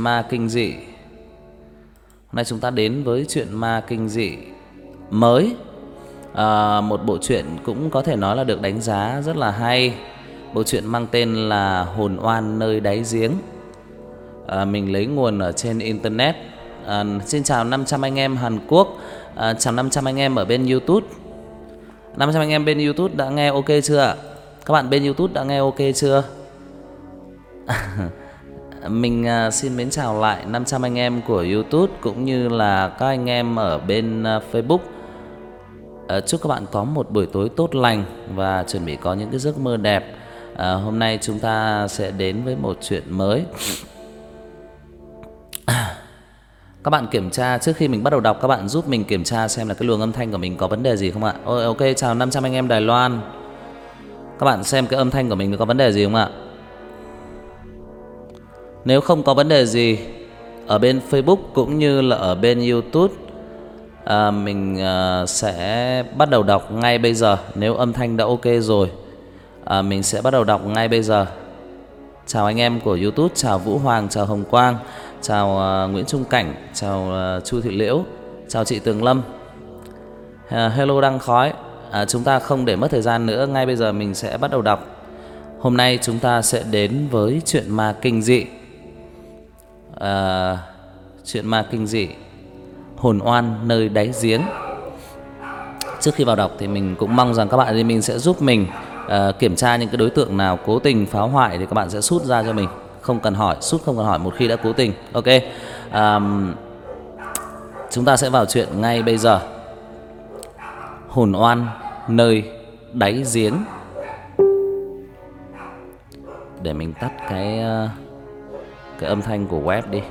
ma kinh dị. Hôm nay chúng ta đến với chuyện ma kinh dị mới. Một bộ truyện cũng có thể nói là được đánh giá rất là hay. Bộ truyện mang tên là Hồn Oan Nơi Đáy Giếng. Mình lấy nguồn ở trên internet. Xin chào 500 anh em Hàn Quốc, chào 500 anh em ở bên YouTube. 500 anh em bên YouTube đã nghe ok chưa ạ? Các bạn bên YouTube đã nghe ok chưa? Mình xin mến chào lại 500 anh em của YouTube cũng như là các anh em ở bên Facebook. Chúc các bạn có một buổi tối tốt lành và chuẩn bị có những cái giấc mơ đẹp. Hôm nay chúng ta sẽ đến với một chuyện mới. Các bạn kiểm tra trước khi mình bắt đầu đọc, các bạn giúp mình kiểm tra xem là cái luồng âm thanh của mình có vấn đề gì không ạ? Ok, chào 500 anh em Đài Loan. Các bạn xem cái âm thanh của mình có vấn đề gì không ạ? Nếu không có vấn đề gì ở bên Facebook cũng như là ở bên YouTube, mình sẽ bắt đầu đọc ngay bây giờ. Nếu âm thanh đã ok rồi, mình sẽ bắt đầu đọc ngay bây giờ. Chào anh em của YouTube, chào Vũ Hoàng, chào Hồng Quang, chào Nguyễn Trung Cảnh, chào Chu Thị Liễu, chào chị Tường Lâm. Hello Đăng Khói. Chúng ta không để mất thời gian nữa, ngay bây giờ mình sẽ bắt đầu đọc. Hôm nay chúng ta sẽ đến với chuyện ma kinh dị. Chuyện ma kinh dị Hồn Oan Nơi Đáy Giếng. Trước khi vào đọc thì mình cũng mong rằng các bạn thì mình sẽ giúp mình kiểm tra những cái đối tượng nào cố tình phá hoại thì các bạn sẽ sút ra cho mình, không cần hỏi, sút không cần hỏi một khi đã cố tình. Ok, chúng ta sẽ vào chuyện ngay bây giờ. Hồn Oan Nơi Đáy Giếng. Để mình tắt cái âm thanh của web đi.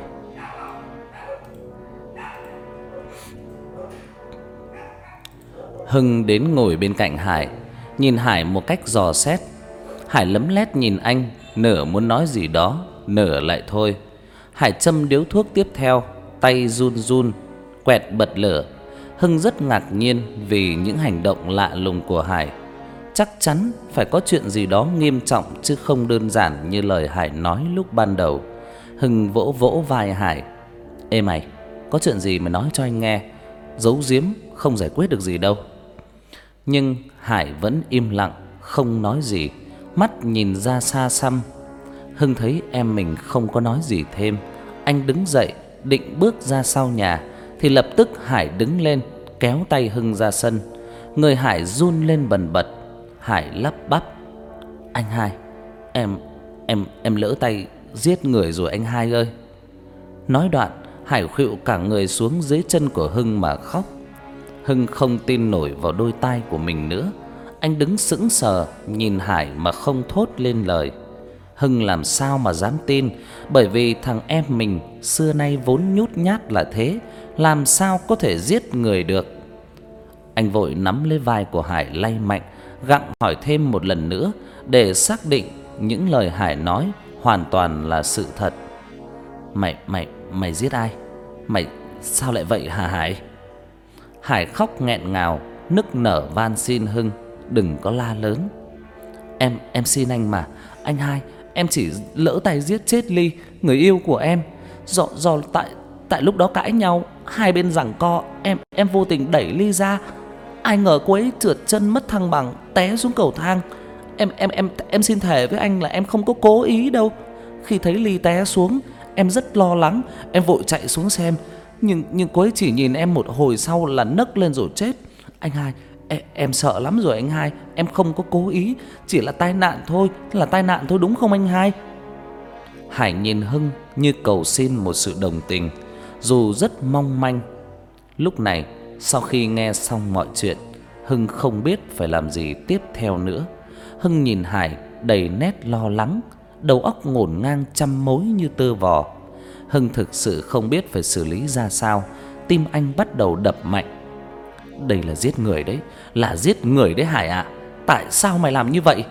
Hưng đến ngồi bên cạnh Hải, nhìn Hải một cách dò xét. Hải lấm lét nhìn anh, nửa muốn nói gì đó, nửa lại thôi. Hải châm điếu thuốc tiếp theo, tay run run, quẹt bật lửa. Hưng rất ngạc nhiên vì những hành động lạ lùng của Hải. Chắc chắn phải có chuyện gì đó nghiêm trọng chứ không đơn giản như lời Hải nói lúc ban đầu. Hưng vỗ vỗ vai Hải. Ê mày, có chuyện gì mày nói cho anh nghe, giấu giếm không giải quyết được gì đâu. Nhưng Hải vẫn im lặng, không nói gì, mắt nhìn ra xa xăm. Hưng thấy em mình không có nói gì thêm, anh đứng dậy định bước ra sau nhà thì lập tức Hải đứng lên kéo tay Hưng ra sân. Người Hải run lên bần bật. Hải lắp bắp: Anh Hai, em lỡ tay giết người rồi anh Hai ơi. Nói đoạn, Hải khuỵu cả người xuống dưới chân của Hưng mà khóc. Hưng không tin nổi vào đôi tai của mình nữa. Anh đứng sững sờ nhìn Hải mà không thốt lên lời. Hưng làm sao mà dám tin, bởi vì thằng em mình xưa nay vốn nhút nhát là thế, làm sao có thể giết người được. Anh vội nắm lấy vai của Hải lay mạnh, gặng hỏi thêm một lần nữa để xác định những lời Hải nói hoàn toàn là sự thật. Mày giết ai? Mày sao lại vậy hả Hải? Hải khóc nghẹn ngào, nức nở van xin Hưng đừng có la lớn. Em xin anh mà, anh Hai, em chỉ lỡ tay giết chết Ly, người yêu của em. Do tại lúc đó cãi nhau, hai bên giằng co, em vô tình đẩy Ly ra. Ai ngờ cô ấy trượt chân mất thăng bằng, té xuống cầu thang. Em xin thề với anh là em không có cố ý đâu. Khi thấy Ly té xuống, em rất lo lắng, em vội chạy xuống xem. Nhưng cô ấy chỉ nhìn em một hồi sau là nấc lên rồi chết. Anh Hai, em sợ lắm rồi anh Hai, em không có cố ý, chỉ là tai nạn thôi, đúng không anh Hai? Hải nhìn Hưng như cầu xin một sự đồng tình, dù rất mong manh. Lúc này, sau khi nghe xong mọi chuyện, Hưng không biết phải làm gì tiếp theo nữa. Hưng nhìn Hải đầy nét lo lắng, đầu óc ngổn ngang trăm mối như tơ vò. Hưng thực sự không biết phải xử lý ra sao, tim anh bắt đầu đập mạnh. Đây là giết người đấy, là giết người đấy Hải ạ. Tại sao mày làm như vậy?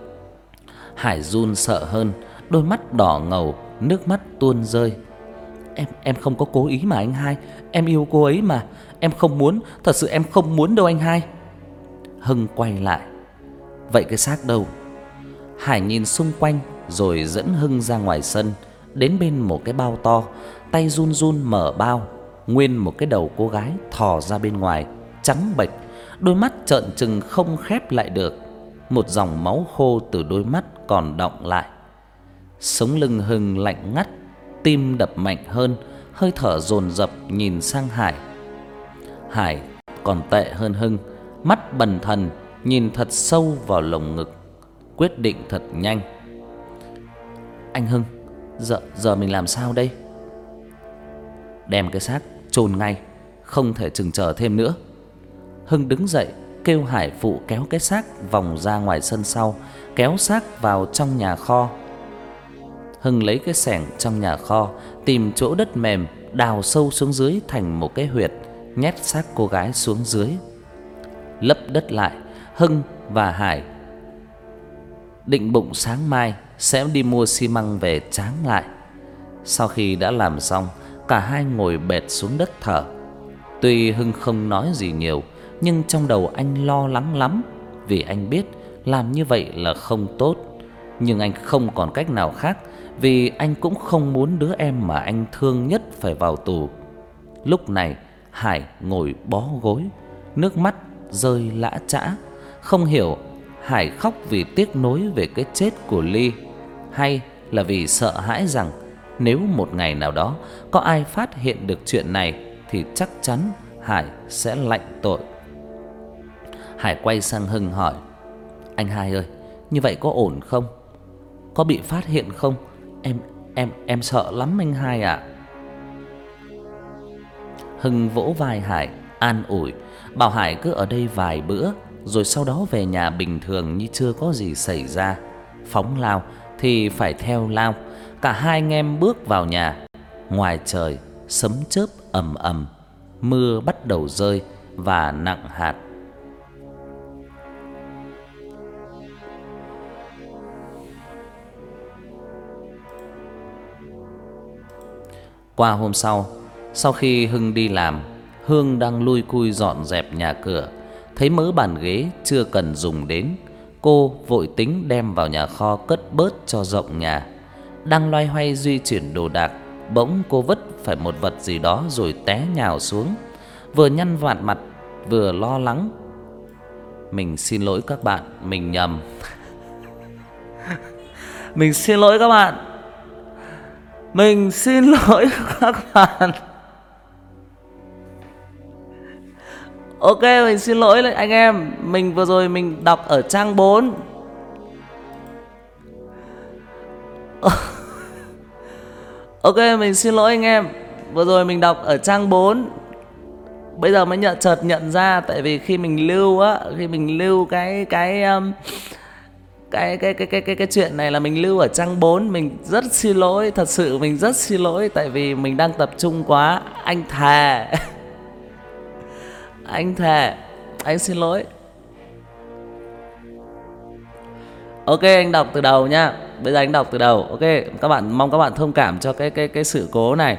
Hải run sợ hơn, đôi mắt đỏ ngầu, nước mắt tuôn rơi. Em không có cố ý mà anh Hai, em yêu cô ấy mà, em không muốn, thật sự em không muốn đâu anh Hai. Hưng quay lại. Vậy cái xác đâu? Hải nhìn xung quanh rồi dẫn Hưng ra ngoài sân, đến bên một cái bao to, tay run run mở bao. Nguyên một cái đầu cô gái thò ra bên ngoài, trắng bệch, đôi mắt trợn trừng không khép lại được. Một dòng máu khô từ đôi mắt còn đọng lại. Sống lưng Hưng lạnh ngắt, tim đập mạnh hơn, hơi thở dồn dập nhìn sang Hải. Hải còn tệ hơn Hưng, mắt bần thần nhìn thật sâu vào lồng ngực, quyết định thật nhanh. Anh Hưng, giờ mình làm sao đây? Đem cái xác chôn ngay, không thể chừng chờ thêm nữa. Hưng đứng dậy kêu Hải phụ kéo cái xác vòng ra ngoài sân sau, kéo xác vào trong nhà kho. Hưng lấy cái xẻng trong nhà kho, tìm chỗ đất mềm, đào sâu xuống dưới thành một cái huyệt, nhét xác cô gái xuống dưới. Lấp đất lại, Hưng và Hải định bụng sáng mai sẽ đi mua xi măng về tráng lại. Sau khi đã làm xong, cả hai ngồi bệt xuống đất thở. Tuy Hưng không nói gì nhiều, nhưng trong đầu anh lo lắng lắm, vì anh biết làm như vậy là không tốt. Nhưng anh không còn cách nào khác, vì anh cũng không muốn đứa em mà anh thương nhất phải vào tù. Lúc này Hải ngồi bó gối, nước mắt rơi lã chã. Không hiểu Hải khóc vì tiếc nối về cái chết của Ly, hay là vì sợ hãi rằng nếu một ngày nào đó có ai phát hiện được chuyện này thì chắc chắn Hải sẽ lạnh tội. Hải quay sang Hưng hỏi: Anh Hai ơi, như vậy có ổn không? Có bị phát hiện không? Em sợ lắm anh Hai ạ. Hưng vỗ vai Hải an ủi, bảo Hải cứ ở đây vài bữa, rồi sau đó về nhà bình thường như chưa có gì xảy ra. Phóng lao thì phải theo lao. Cả hai anh em bước vào nhà. Ngoài trời sấm chớp ầm ầm, mưa bắt đầu rơi và nặng hạt. Qua hôm sau khi Hưng đi làm, Hương đang lui cui dọn dẹp nhà cửa, thấy mớ bàn ghế chưa cần dùng đến, cô vội tính đem vào nhà kho cất bớt cho rộng nhà. Đang loay hoay di chuyển đồ đạc, bỗng cô vấp phải một vật gì đó rồi té nhào xuống, vừa nhăn vạt mặt vừa lo lắng. Mình xin lỗi các bạn, mình nhầm. Mình xin lỗi các bạn. Mình xin lỗi các bạn. Ok, mình xin lỗi anh em. Mình vừa rồi mình đọc ở trang 4. Ok, mình xin lỗi anh em. Vừa rồi mình đọc ở trang 4. Bây giờ mới chợt nhận ra, tại vì khi mình lưu cái chuyện này là mình lưu ở trang 4. Mình rất xin lỗi, thật sự mình rất xin lỗi, tại vì mình đang tập trung quá. Anh thề. Anh thề, anh xin lỗi. Ok, anh đọc từ đầu nhá. Bây giờ anh đọc từ đầu. Ok, các bạn, mong các bạn thông cảm cho cái sự cố này.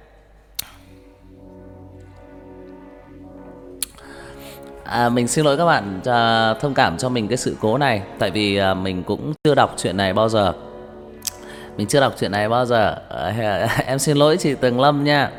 Mình xin lỗi các bạn thông cảm cho mình cái sự cố này, tại vì mình cũng chưa đọc chuyện này bao giờ. Em xin lỗi chị Tường Lâm nha.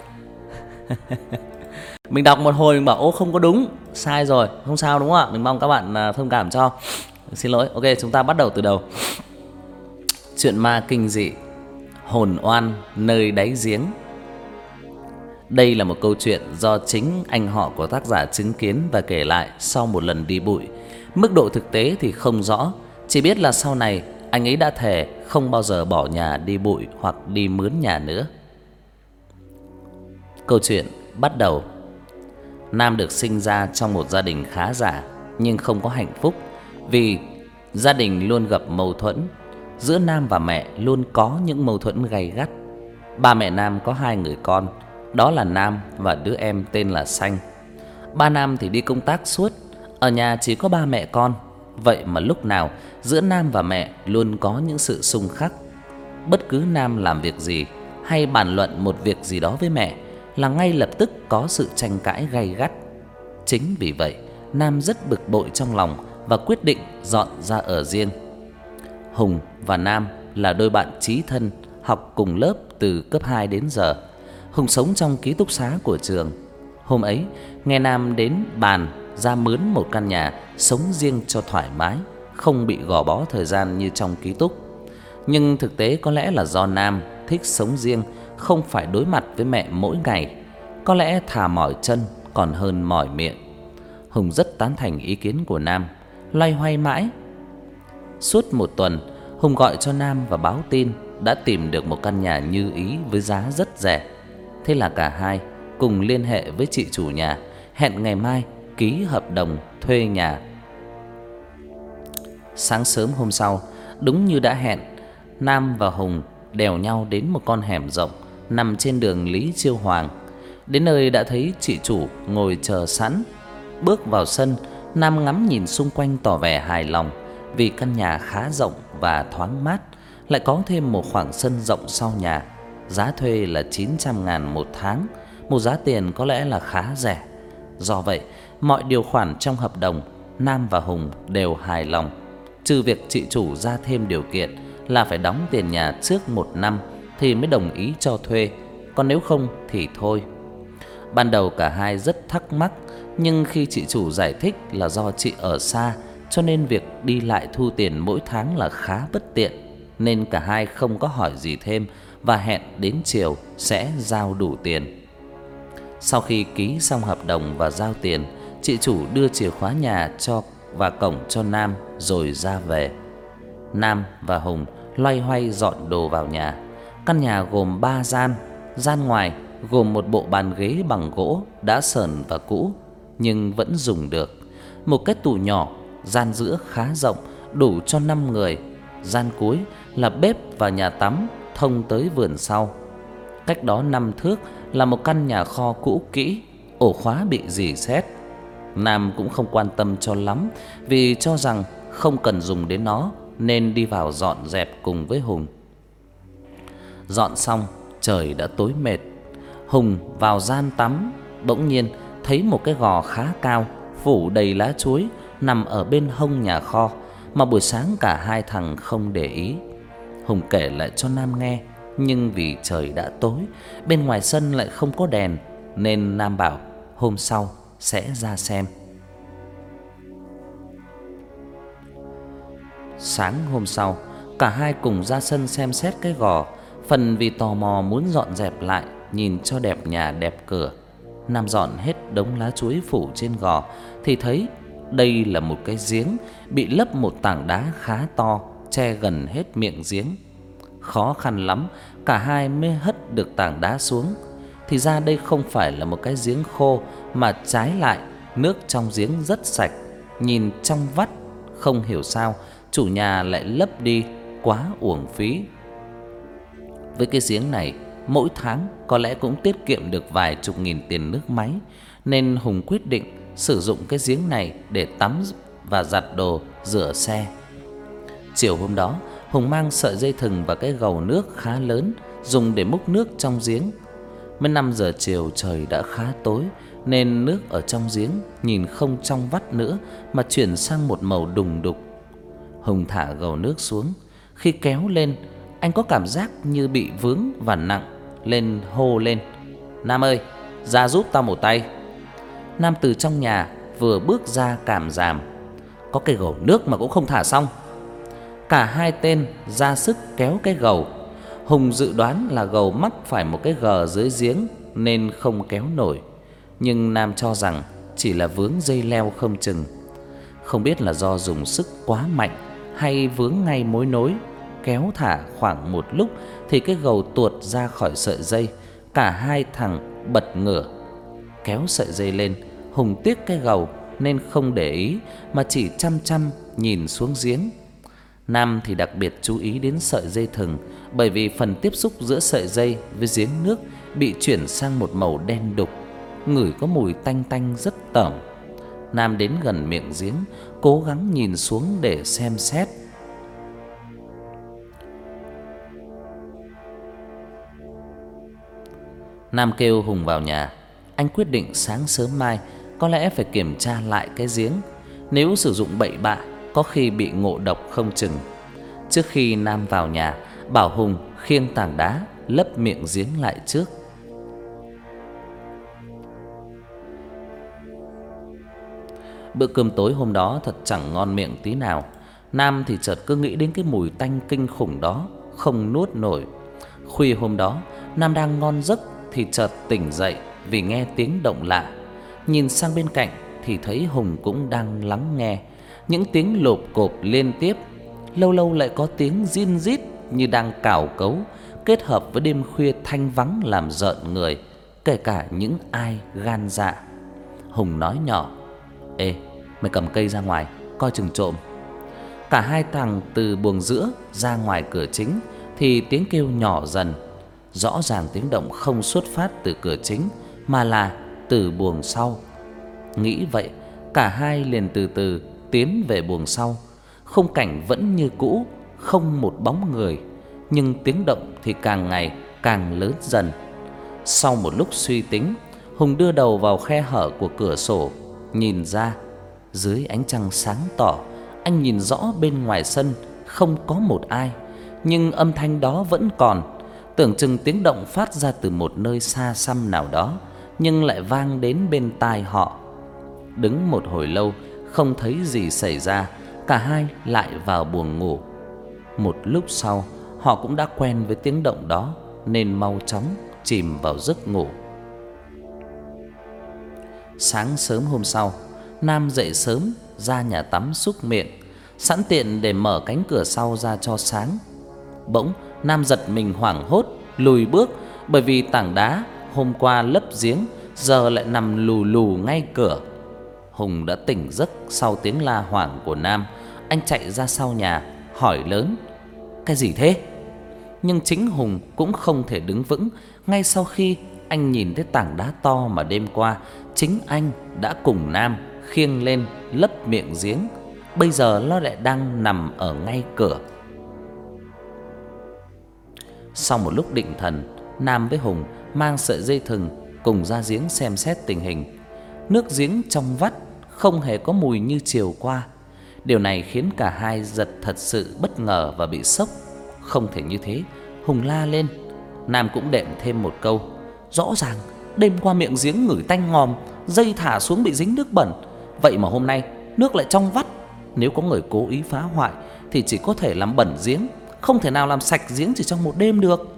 Mình đọc một hồi mình bảo ô không có đúng, sai rồi, không sao đúng không ạ? Mình mong các bạn thông cảm cho. Mình xin lỗi. Ok, chúng ta bắt đầu từ đầu. Chuyện ma kinh dị, hồn oan nơi đáy giếng. Đây là một câu chuyện do chính anh họ của tác giả chứng kiến và kể lại sau một lần đi bụi. Mức độ thực tế thì không rõ, chỉ biết là sau này anh ấy đã thề không bao giờ bỏ nhà đi bụi hoặc đi mướn nhà nữa. Câu chuyện bắt đầu. Nam được sinh ra trong một gia đình khá giả nhưng không có hạnh phúc, vì gia đình luôn gặp mâu thuẫn. Giữa Nam và mẹ luôn có những mâu thuẫn gay gắt. Ba mẹ Nam có 2 người con, đó là Nam và đứa em tên là Xanh. Ba Nam thì đi công tác suốt, ở nhà chỉ có ba mẹ con. Vậy mà lúc nào giữa Nam và mẹ luôn có những sự xung khắc. Bất cứ Nam làm việc gì hay bàn luận một việc gì đó với mẹ là ngay lập tức có sự tranh cãi gay gắt. Chính vì vậy, Nam rất bực bội trong lòng và quyết định dọn ra ở riêng. Hùng và Nam là đôi bạn chí thân, học cùng lớp từ cấp 2 đến giờ. Hùng sống trong ký túc xá của trường. Hôm ấy, nghe Nam đến bàn ra mướn một căn nhà sống riêng cho thoải mái, không bị gò bó thời gian như trong ký túc. Nhưng thực tế có lẽ là do Nam thích sống riêng, không phải đối mặt với mẹ mỗi ngày. Có lẽ thà mỏi chân còn hơn mỏi miệng. Hùng rất tán thành ý kiến của Nam, loay hoay mãi. Suốt một tuần, Hùng gọi cho Nam và báo tin đã tìm được một căn nhà như ý với giá rất rẻ. Thế là cả hai cùng liên hệ với chị chủ nhà, hẹn ngày mai ký hợp đồng thuê nhà. Sáng sớm hôm sau, đúng như đã hẹn, Nam và Hùng đèo nhau đến một con hẻm rộng nằm trên đường Lý Chiêu Hoàng. Đến nơi đã thấy chị chủ ngồi chờ sẵn. Bước vào sân, Nam ngắm nhìn xung quanh tỏ vẻ hài lòng vì căn nhà khá rộng và thoáng mát, lại có thêm một khoảng sân rộng sau nhà. Giá thuê là 900.000 một tháng, một giá tiền có lẽ là khá rẻ. Do vậy, mọi điều khoản trong hợp đồng Nam và Hùng đều hài lòng, trừ việc chị chủ ra thêm điều kiện là phải đóng tiền nhà trước 1 năm thì mới đồng ý cho thuê, còn nếu không thì thôi. Ban đầu cả hai rất thắc mắc, nhưng khi chị chủ giải thích là do chị ở xa cho nên việc đi lại thu tiền mỗi tháng là khá bất tiện, nên cả hai không có hỏi gì thêm và hẹn đến chiều sẽ giao đủ tiền. Sau khi ký xong hợp đồng và giao tiền, chị chủ đưa chìa khóa nhà cho và cổng cho Nam rồi ra về. Nam và Hùng loay hoay dọn đồ vào nhà. Căn nhà gồm 3 gian. Gian ngoài gồm một bộ bàn ghế bằng gỗ đã sờn và cũ nhưng vẫn dùng được, một cái tủ nhỏ, gian giữa khá rộng đủ cho 5 người. Gian cuối là bếp và nhà tắm thông tới vườn sau. Cách đó 5 thước là một căn nhà kho cũ kỹ, ổ khóa bị rỉ sét. Nam cũng không quan tâm cho lắm vì cho rằng không cần dùng đến nó nên đi vào dọn dẹp cùng với Hùng. Dọn xong, trời đã tối mệt. Hùng vào gian tắm, bỗng nhiên thấy một cái gò khá cao phủ đầy lá chuối nằm ở bên hông nhà kho mà buổi sáng cả hai thằng không để ý. Hùng kể lại cho Nam nghe, nhưng vì trời đã tối, bên ngoài sân lại không có đèn nên Nam bảo hôm sau sẽ ra xem. Sáng hôm sau, cả hai cùng ra sân xem xét cái gò, phần vì tò mò muốn dọn dẹp lại, nhìn cho đẹp nhà đẹp cửa. Nam dọn hết đống lá chuối phủ trên gò thì thấy đây là một cái giếng bị lấp một tảng đá khá to che gần hết miệng giếng. Khó khăn lắm cả hai mới hất được tảng đá xuống. Thì ra đây không phải là một cái giếng khô, mà trái lại nước trong giếng rất sạch. Nhìn trong vắt, không hiểu sao chủ nhà lại lấp đi, quá uổng phí. Với cái giếng này, mỗi tháng có lẽ cũng tiết kiệm được vài chục nghìn tiền nước máy, nên Hùng quyết định sử dụng cái giếng này để tắm và giặt đồ, rửa xe. Chiều hôm đó, Hùng mang sợi dây thừng và cái gầu nước khá lớn dùng để múc nước trong giếng. Mới 5 giờ chiều trời đã khá tối nên nước ở trong giếng nhìn không trong vắt nữa mà chuyển sang một màu đùng đục. Hùng thả gầu nước xuống, khi kéo lên, anh có cảm giác như bị vướng và nặng, lên hô lên: "Nam ơi, ra giúp tao một tay." Nam từ trong nhà vừa bước ra cảm giảm: "Có cái gầu nước mà cũng không thả xong." Cả hai tên ra sức kéo cái gầu. Hùng dự đoán là gầu mắc phải một cái gờ dưới giếng nên không kéo nổi, nhưng Nam cho rằng chỉ là vướng dây leo không chừng. Không biết là do dùng sức quá mạnh hay vướng ngay mối nối. Kéo thả khoảng một lúc thì cái gầu tuột ra khỏi sợi dây. Cả hai thằng bật ngửa. Kéo sợi dây lên, Hùng tiếc cái gầu nên không để ý mà chỉ chăm chăm nhìn xuống giếng. Nam thì đặc biệt chú ý đến sợi dây thừng, bởi vì phần tiếp xúc giữa sợi dây với giếng nước bị chuyển sang một màu đen đục, ngửi có mùi tanh tanh rất tởm. Nam đến gần miệng giếng, cố gắng nhìn xuống để xem xét. Nam kêu Hùng vào nhà. Anh quyết định sáng sớm mai có lẽ phải kiểm tra lại cái giếng. Nếu sử dụng bậy bạ có khi bị ngộ độc không chừng. Trước khi Nam vào nhà, bảo Hùng khiêng tảng đá lấp miệng giếng lại trước. Bữa cơm tối hôm đó thật chẳng ngon miệng tí nào. Nam thì chợt cứ nghĩ đến cái mùi tanh kinh khủng đó, không nuốt nổi. Khuya hôm đó, Nam đang ngon giấc thì chợt tỉnh dậy vì nghe tiếng động lạ. Nhìn sang bên cạnh thì thấy Hùng cũng đang lắng nghe những tiếng lộp cộp liên tiếp. Lâu lâu lại có tiếng rin rít như đang cào cấu, kết hợp với đêm khuya thanh vắng làm rợn người, kể cả những ai gan dạ. Hùng nói nhỏ: "Ê, mày cầm cây ra ngoài, coi chừng trộm." Cả hai thằng từ buồng giữa ra ngoài cửa chính thì tiếng kêu nhỏ dần. Rõ ràng tiếng động không xuất phát từ cửa chính mà là từ buồng sau. Nghĩ vậy, cả hai liền từ từ tiến về buồng sau. Khung cảnh vẫn như cũ, không một bóng người, nhưng tiếng động thì càng ngày càng lớn dần. Sau một lúc suy tính, Hùng đưa đầu vào khe hở của cửa sổ, nhìn ra. Dưới ánh trăng sáng tỏ, anh nhìn rõ bên ngoài sân không có một ai, nhưng âm thanh đó vẫn còn. Tưởng chừng tiếng động phát ra từ một nơi xa xăm nào đó, nhưng lại vang đến bên tai họ. Đứng một hồi lâu không thấy gì xảy ra, cả hai lại vào buồng ngủ. Một lúc sau, họ cũng đã quen với tiếng động đó nên mau chóng chìm vào giấc ngủ. Sáng sớm hôm sau, Nam dậy sớm ra nhà tắm súc miệng, sẵn tiện để mở cánh cửa sau ra cho sáng. Bỗng Nam giật mình hoảng hốt lùi bước, bởi vì tảng đá hôm qua lấp giếng giờ lại nằm lù lù ngay cửa. Hùng đã tỉnh giấc sau tiếng la hoảng của Nam. Anh chạy ra sau nhà hỏi lớn: "Cái gì thế?" Nhưng chính Hùng cũng không thể đứng vững ngay sau khi anh nhìn thấy tảng đá to mà đêm qua chính anh đã cùng Nam khiêng lên lấp miệng giếng. Bây giờ nó lại đang nằm ở ngay cửa. Sau một lúc định thần, Nam với Hùng mang sợi dây thừng cùng ra giếng xem xét tình hình. Nước giếng trong vắt không hề có mùi như chiều qua. Điều này khiến cả hai giật thật sự bất ngờ và bị sốc. Không thể như thế, Hùng la lên. Nam cũng đệm thêm một câu: "Rõ ràng đêm qua miệng giếng ngửi tanh ngòm, dây thả xuống bị dính nước bẩn, vậy mà hôm nay nước lại trong vắt. Nếu có người cố ý phá hoại thì chỉ có thể làm bẩn giếng, không thể nào làm sạch giếng chỉ trong một đêm được."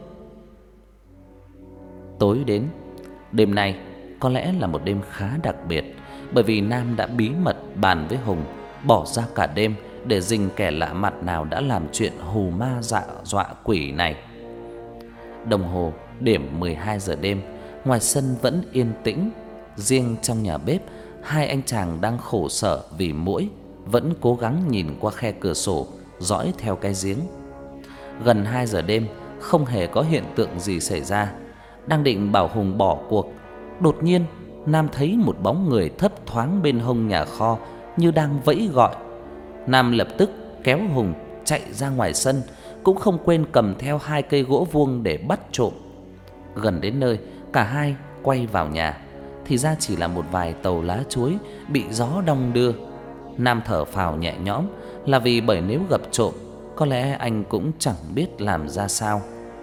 Tối đến, đêm nay có lẽ là một đêm khá đặc biệt, bởi vì Nam đã bí mật bàn với Hùng bỏ ra cả đêm để rình kẻ lạ mặt nào đã làm chuyện hù ma dọa quỷ này. Đồng hồ điểm 12 giờ đêm, ngoài sân vẫn yên tĩnh. Riêng trong nhà bếp, hai anh chàng đang khổ sở vì muỗi vẫn cố gắng nhìn qua khe cửa sổ dõi theo cái giếng. Gần 2 giờ đêm không hề có hiện tượng gì xảy ra. Đang định bảo Hùng bỏ cuộc, đột nhiên Nam thấy một bóng người thấp thoáng bên hông nhà kho như đang vẫy gọi. Nam lập tức kéo Hùng chạy ra ngoài sân, cũng không quên cầm theo 2 cây gỗ vuông để bắt trộm. Gần đến nơi, cả hai quay vào nhà, thì ra chỉ là một vài tàu lá chuối bị gió đong đưa. Nam thở phào nhẹ nhõm, là vì bởi nếu gặp trộm, có lẽ anh cũng chẳng biết làm ra sao.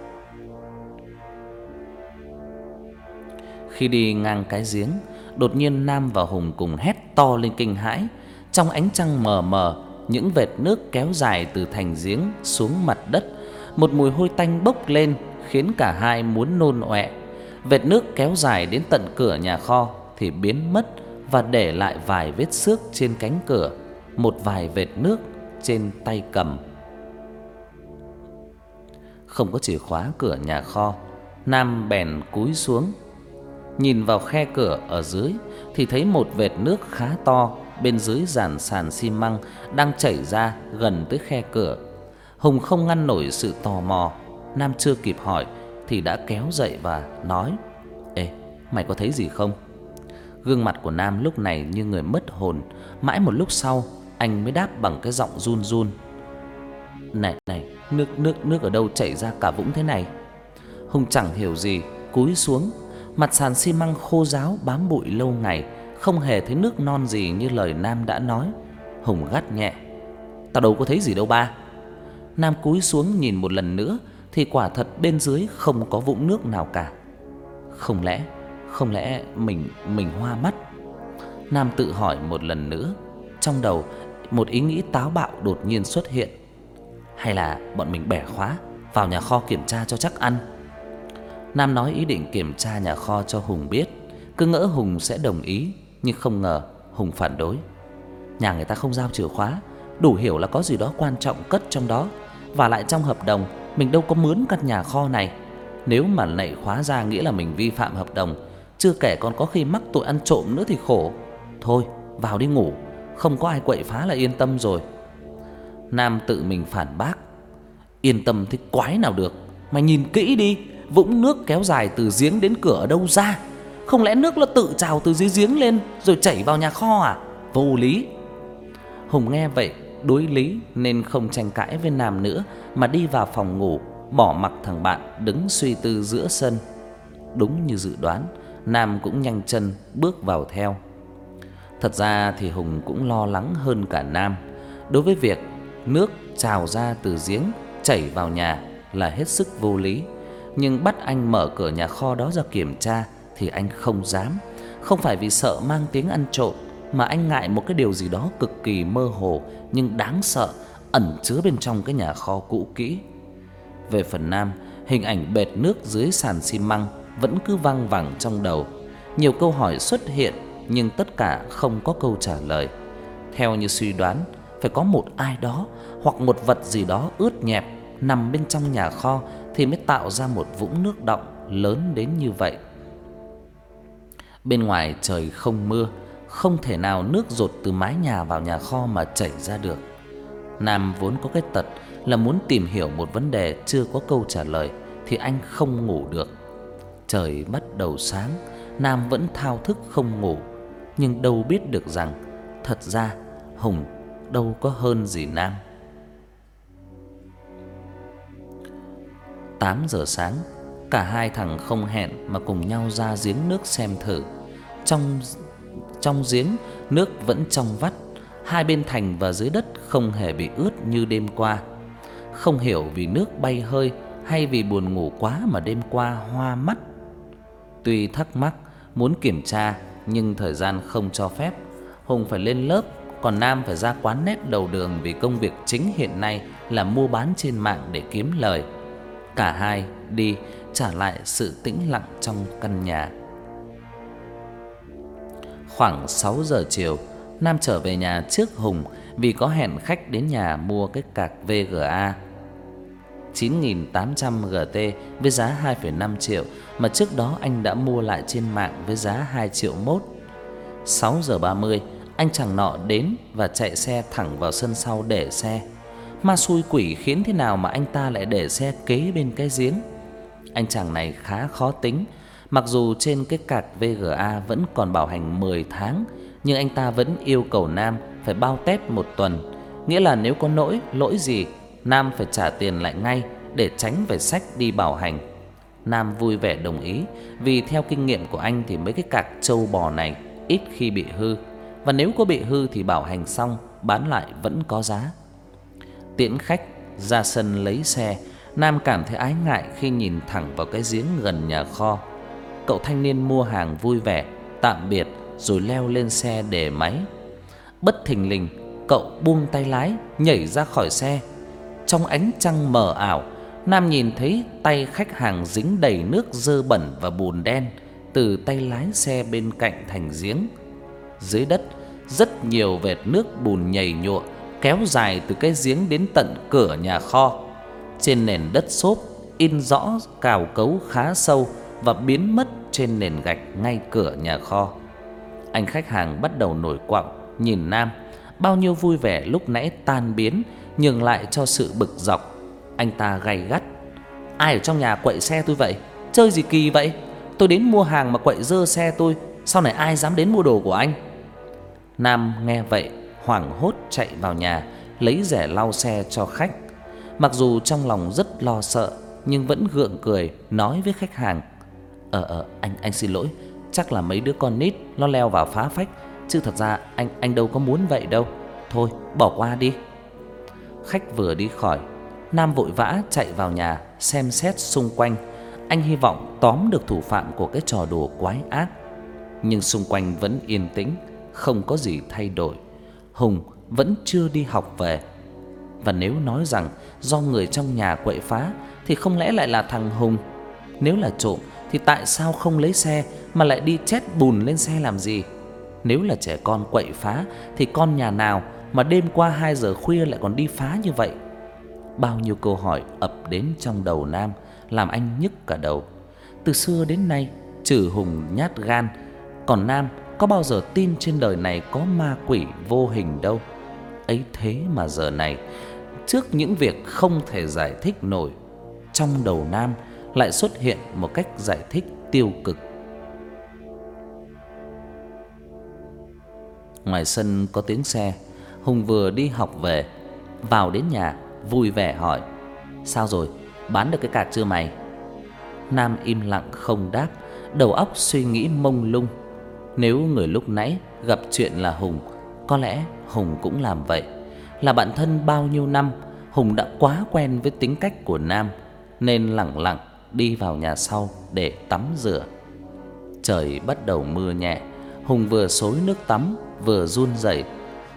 Khi đi ngang cái giếng, đột nhiên Nam và Hùng cùng hét to lên kinh hãi. Trong ánh trăng mờ mờ, những vệt nước kéo dài từ thành giếng xuống mặt đất. Một mùi hôi tanh bốc lên khiến cả hai muốn nôn ọe. Vệt nước kéo dài đến tận cửa nhà kho thì biến mất và để lại vài vết xước trên cánh cửa, một vài vệt nước trên tay cầm. Không có chìa khóa cửa nhà kho, Nam bèn cúi xuống. Nhìn vào khe cửa ở dưới thì thấy một vệt nước khá to bên dưới dàn sàn xi măng đang chảy ra gần tới khe cửa. Hùng không ngăn nổi sự tò mò, Nam chưa kịp hỏi thì đã kéo dậy và nói: "Ê, mày có thấy gì không?" Gương mặt của Nam lúc này như người mất hồn. Mãi một lúc sau anh mới đáp bằng cái giọng run run: Này, nước ở đâu chảy ra cả vũng thế này?" Hùng chẳng hiểu gì, cúi xuống. Mặt sàn xi măng khô ráo bám bụi lâu ngày, không hề thấy nước non gì như lời Nam đã nói. Hùng gắt nhẹ: "Tao đâu có thấy gì đâu ba." Nam cúi xuống nhìn một lần nữa thì quả thật bên dưới không có vũng nước nào cả. Không lẽ mình hoa mắt? Nam tự hỏi một lần nữa. Trong đầu một ý nghĩ táo bạo đột nhiên xuất hiện. Hay là bọn mình bẻ khóa vào nhà kho kiểm tra cho chắc ăn. Nam nói ý định kiểm tra nhà kho cho Hùng biết, cứ ngỡ Hùng sẽ đồng ý, nhưng không ngờ Hùng phản đối. Nhà người ta không giao chìa khóa, đủ hiểu là có gì đó quan trọng cất trong đó. Và lại trong hợp đồng mình đâu có mướn căn nhà kho này. Nếu mà nạy khóa ra nghĩa là mình vi phạm hợp đồng, chưa kể còn có khi mắc tội ăn trộm nữa thì khổ. Thôi vào đi ngủ, không có ai quậy phá là yên tâm rồi. Nam tự mình phản bác. Yên tâm thì quái nào được. Mày nhìn kỹ đi, vũng nước kéo dài từ giếng đến cửa ở đâu ra? Không lẽ nước nó tự trào từ dưới giếng lên rồi chảy vào nhà kho à? Vô lý. Hùng nghe vậy đối lý nên không tranh cãi với Nam nữa, mà đi vào phòng ngủ, bỏ mặc thằng bạn đứng suy tư giữa sân. Đúng như dự đoán, Nam cũng nhanh chân bước vào theo. Thật ra thì Hùng cũng lo lắng hơn cả Nam. Đối với việc nước trào ra từ giếng chảy vào nhà là hết sức vô lý, nhưng bắt anh mở cửa nhà kho đó ra kiểm tra thì anh không dám. Không phải vì sợ mang tiếng ăn trộm, mà anh ngại một cái điều gì đó cực kỳ mơ hồ nhưng đáng sợ ẩn chứa bên trong cái nhà kho cũ kỹ. Về phần Nam, hình ảnh bệt nước dưới sàn xi măng vẫn cứ văng vẳng trong đầu. Nhiều câu hỏi xuất hiện nhưng tất cả không có câu trả lời. Theo như suy đoán, phải có một ai đó hoặc một vật gì đó ướt nhẹp nằm bên trong nhà kho thì mới tạo ra một vũng nước đọng lớn đến như vậy. Bên ngoài trời không mưa, không thể nào nước dột từ mái nhà vào nhà kho mà chảy ra được. Nam vốn có cái tật là muốn tìm hiểu một vấn đề chưa có câu trả lời thì anh không ngủ được. Trời bắt đầu sáng, Nam vẫn thao thức không ngủ, nhưng đâu biết được rằng thật ra Hùng đâu có hơn gì Nam. 8 giờ sáng, cả hai thằng không hẹn mà cùng nhau ra giếng nước xem thử. Trong giếng nước vẫn trong vắt, hai bên thành và dưới đất không hề bị ướt như đêm qua. Không hiểu vì nước bay hơi hay vì buồn ngủ quá mà đêm qua hoa mắt. Tuy thắc mắc muốn kiểm tra nhưng thời gian không cho phép. Hùng phải lên lớp, còn Nam phải ra quán nét đầu đường vì công việc chính hiện nay là mua bán trên mạng để kiếm lời. Cả hai đi trả lại sự tĩnh lặng trong căn nhà. Khoảng 6 giờ chiều, Nam trở về nhà trước Hùng vì có hẹn khách đến nhà mua cái cạc VGA 9.800 GT với giá 2,5 triệu mà trước đó anh đã mua lại trên mạng với giá 2 triệu mốt. 6 giờ 30, anh chàng nọ đến và chạy xe thẳng vào sân sau để xe. Ma xui quỷ khiến thế nào mà anh ta lại để xe kế bên cái giếng? Anh chàng này khá khó tính. Mặc dù trên cái cạc VGA vẫn còn bảo hành 10 tháng, nhưng anh ta vẫn yêu cầu Nam phải bao test 1 tuần. Nghĩa là nếu có lỗi gì, Nam phải trả tiền lại ngay để tránh phải xách đi bảo hành. Nam vui vẻ đồng ý, vì theo kinh nghiệm của anh thì mấy cái cạc trâu bò này ít khi bị hư, và nếu có bị hư thì bảo hành xong bán lại vẫn có giá. Tiễn khách ra sân lấy xe, Nam cảm thấy ái ngại khi nhìn thẳng vào cái giếng gần nhà kho. Cậu thanh niên mua hàng vui vẻ tạm biệt rồi leo lên xe để máy. Bất thình lình, cậu buông tay lái, nhảy ra khỏi xe. Trong ánh trăng mờ ảo, Nam nhìn thấy tay khách hàng dính đầy nước dơ bẩn và bùn đen từ tay lái xe bên cạnh thành giếng. Dưới đất, rất nhiều vệt nước bùn nhầy nhụa kéo dài từ cái giếng đến tận cửa nhà kho. Trên nền đất xốp in rõ cào cấu khá sâu và biến mất trên nền gạch ngay cửa nhà kho. Anh khách hàng bắt đầu nổi quạo nhìn Nam, bao nhiêu vui vẻ lúc nãy tan biến nhường lại cho sự bực dọc. Anh ta gay gắt: "Ai ở trong nhà quậy xe tôi vậy? Chơi gì kỳ vậy? Tôi đến mua hàng mà quậy dơ xe tôi, sau này ai dám đến mua đồ của anh?" Nam nghe vậy hoảng hốt chạy vào nhà lấy rẻ lau xe cho khách. Mặc dù trong lòng rất lo sợ nhưng vẫn gượng cười nói với khách hàng: anh xin lỗi, chắc là mấy đứa con nít nó leo vào phá phách, chứ thật ra anh đâu có muốn vậy đâu. Thôi bỏ qua đi." Khách vừa đi khỏi, Nam vội vã chạy vào nhà xem xét xung quanh. Anh hy vọng tóm được thủ phạm của cái trò đùa quái ác. Nhưng xung quanh vẫn yên tĩnh, không có gì thay đổi. Hùng vẫn chưa đi học về. Và nếu nói rằng do người trong nhà quậy phá thì không lẽ lại là thằng Hùng? Nếu là trộm thì tại sao không lấy xe mà lại đi trét bùn lên xe làm gì? Nếu là trẻ con quậy phá thì con nhà nào mà đêm qua 2 giờ khuya lại còn đi phá như vậy? Bao nhiêu câu hỏi ập đến trong đầu Nam, làm anh nhức cả đầu. Từ xưa đến nay, trừ Hùng nhát gan, còn Nam có bao giờ tin trên đời này có ma quỷ vô hình đâu. Ấy thế mà giờ này, trước những việc không thể giải thích nổi, trong đầu Nam lại xuất hiện một cách giải thích tiêu cực. Ngoài sân có tiếng xe. Hùng vừa đi học về, vào đến nhà vui vẻ hỏi: "Sao rồi, bán được cái cạc chưa mày?" Nam im lặng không đáp, đầu óc suy nghĩ mông lung. Nếu người lúc nãy gặp chuyện là Hùng, có lẽ Hùng cũng làm vậy. Là bạn thân bao nhiêu năm, Hùng đã quá quen với tính cách của Nam, nên lẳng lặng đi vào nhà sau để tắm rửa. Trời bắt đầu mưa nhẹ. Hùng vừa xối nước tắm vừa run rẩy.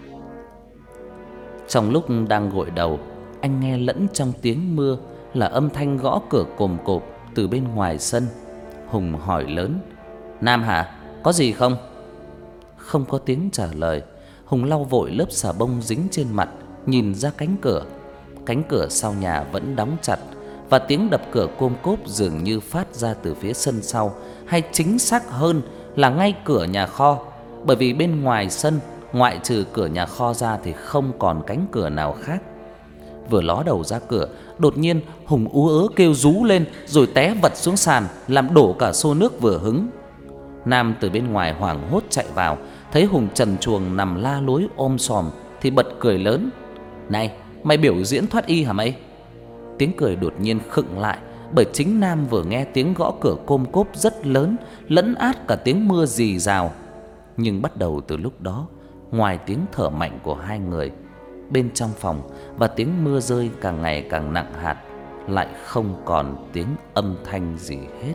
Trong lúc đang gội đầu, anh nghe lẫn trong tiếng mưa là âm thanh gõ cửa cồm cộp từ bên ngoài sân. Hùng hỏi lớn: "Nam hả? Có gì không?" Không có tiếng trả lời. Hùng lau vội lớp xà bông dính trên mặt, nhìn ra cánh cửa. Cánh cửa sau nhà vẫn đóng chặt, và tiếng đập cửa côm cốp dường như phát ra từ phía sân sau, hay chính xác hơn là ngay cửa nhà kho. Bởi vì bên ngoài sân, ngoại trừ cửa nhà kho ra thì không còn cánh cửa nào khác. Vừa ló đầu ra cửa, đột nhiên Hùng ú ớ kêu rú lên rồi té vật xuống sàn, làm đổ cả xô nước vừa hứng. Nam từ bên ngoài hoảng hốt chạy vào, thấy Hùng trần truồng nằm la lối ôm xòm thì bật cười lớn: "Này, mày biểu diễn thoát y hả mày?" Tiếng cười đột nhiên khựng lại, bởi chính Nam vừa nghe tiếng gõ cửa côm cốp rất lớn, lẫn át cả tiếng mưa rì rào. Nhưng bắt đầu từ lúc đó, ngoài tiếng thở mạnh của hai người bên trong phòng và tiếng mưa rơi càng ngày càng nặng hạt, lại không còn tiếng âm thanh gì hết.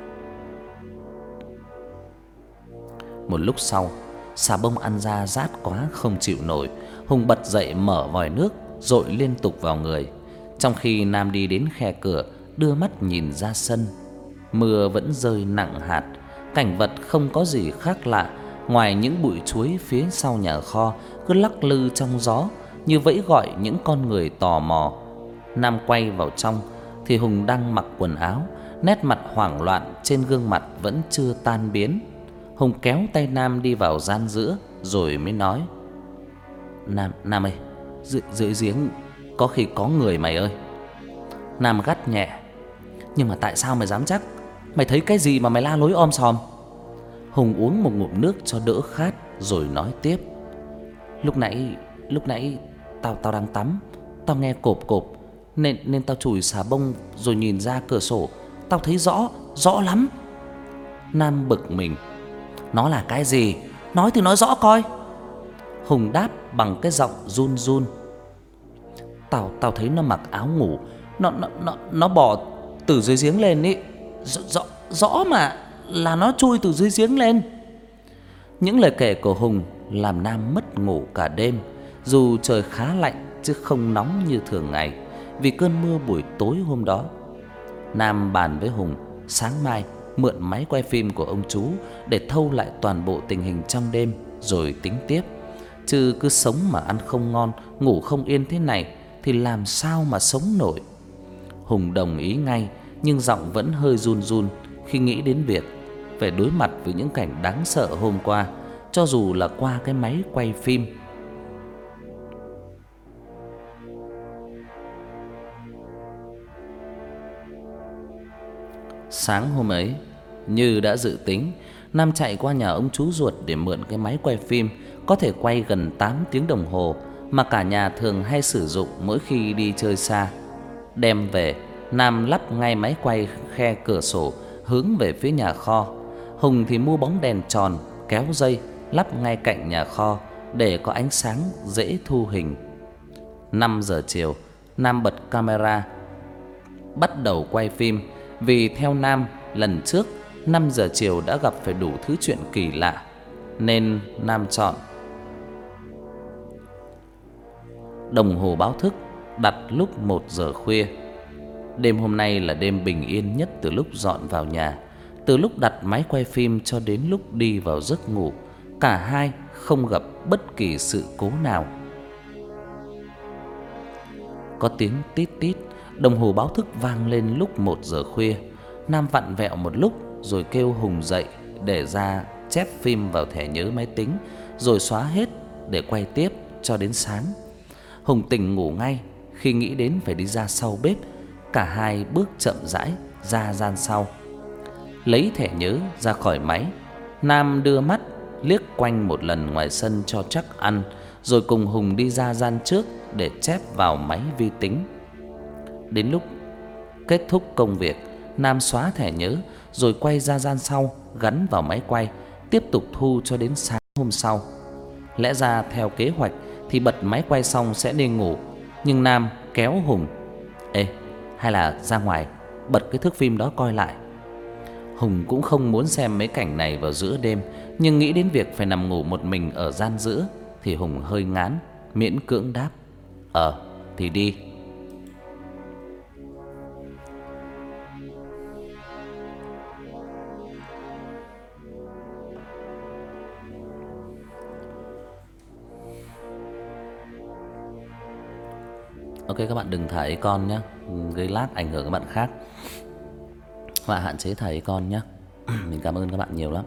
Một lúc sau, xà bông ăn ra rát quá không chịu nổi. Hùng bật dậy mở vòi nước dội liên tục vào người. Trong khi Nam đi đến khe cửa, đưa mắt nhìn ra sân, mưa vẫn rơi nặng hạt. Cảnh vật không có gì khác lạ, ngoài những bụi chuối phía sau nhà kho cứ lắc lư trong gió, như vẫy gọi những con người tò mò. Nam quay vào trong thì Hùng đang mặc quần áo, nét mặt hoảng loạn trên gương mặt vẫn chưa tan biến. Hùng kéo tay Nam đi vào gian giữa rồi mới nói: Nam ơi, dưới giếng có khi có người mày ơi." Nam gắt nhẹ: "Nhưng mà tại sao mày dám chắc? Mày thấy cái gì mà mày la lối om sòm?" Hùng uống một ngụm nước cho đỡ khát rồi nói tiếp: Lúc nãy tao đang tắm, tao nghe cộp cộp nên tao chùi xà bông rồi nhìn ra cửa sổ, tao thấy rõ lắm." Nam bực mình: "Nó là cái gì? Nói thì nói rõ coi." Hùng đáp bằng cái giọng run run: Tao thấy nó mặc áo ngủ, nó bò từ dưới giếng lên ý. Rõ mà là nó chui từ dưới giếng lên." Những lời kể của Hùng làm Nam mất ngủ cả đêm, dù trời khá lạnh chứ không nóng như thường ngày vì cơn mưa buổi tối hôm đó. Nam bàn với Hùng sáng mai mượn máy quay phim của ông chú để thâu lại toàn bộ tình hình trong đêm rồi tính tiếp. Chứ cứ sống mà ăn không ngon, ngủ không yên thế này thì làm sao mà sống nổi. Hùng đồng ý ngay, nhưng giọng vẫn hơi run run khi nghĩ đến việc phải đối mặt với những cảnh đáng sợ hôm qua, cho dù là qua cái máy quay phim. Sáng hôm ấy, như đã dự tính, Nam chạy qua nhà ông chú ruột để mượn cái máy quay phim có thể quay gần 8 tiếng đồng hồ mà cả nhà thường hay sử dụng mỗi khi đi chơi xa. Đem về, Nam lắp ngay máy quay khe cửa sổ hướng về phía nhà kho. Hùng thì mua bóng đèn tròn kéo dây lắp ngay cạnh nhà kho để có ánh sáng dễ thu hình. 5 giờ chiều, Nam bật camera bắt đầu quay phim. Vì theo Nam, lần trước 5 giờ chiều đã gặp phải đủ thứ chuyện kỳ lạ, nên Nam chọn đồng hồ báo thức đặt lúc 1 giờ khuya. Đêm hôm nay là đêm bình yên nhất từ lúc dọn vào nhà. Từ lúc đặt máy quay phim cho đến lúc đi vào giấc ngủ, cả hai không gặp bất kỳ sự cố nào. Có tiếng tít tít, đồng hồ báo thức vang lên lúc 1 giờ khuya. Nam vặn vẹo một lúc rồi kêu Hùng dậy để ra chép phim vào thẻ nhớ máy tính, rồi xóa hết để quay tiếp cho đến sáng. Hùng tỉnh ngủ ngay khi nghĩ đến phải đi ra sau bếp. Cả hai bước chậm rãi ra gian sau, lấy thẻ nhớ ra khỏi máy. Nam đưa mắt liếc quanh một lần ngoài sân cho chắc ăn, rồi cùng Hùng đi ra gian trước để chép vào máy vi tính. Đến lúc kết thúc công việc, Nam xóa thẻ nhớ rồi quay ra gian sau, gắn vào máy quay, tiếp tục thu cho đến sáng hôm sau. Lẽ ra theo kế hoạch thì bật máy quay xong sẽ đi ngủ, nhưng Nam kéo Hùng: "Ê, hay là ra ngoài bật cái thước phim đó coi lại." Hùng cũng không muốn xem mấy cảnh này vào giữa đêm, nhưng nghĩ đến việc phải nằm ngủ một mình ở gian giữa thì Hùng hơi ngán, miễn cưỡng đáp: Thì đi." Ok, các bạn đừng thả con nhé, gây lag ảnh hưởng các bạn khác. Và hạn chế thả con nhé. Mình cảm ơn các bạn nhiều lắm.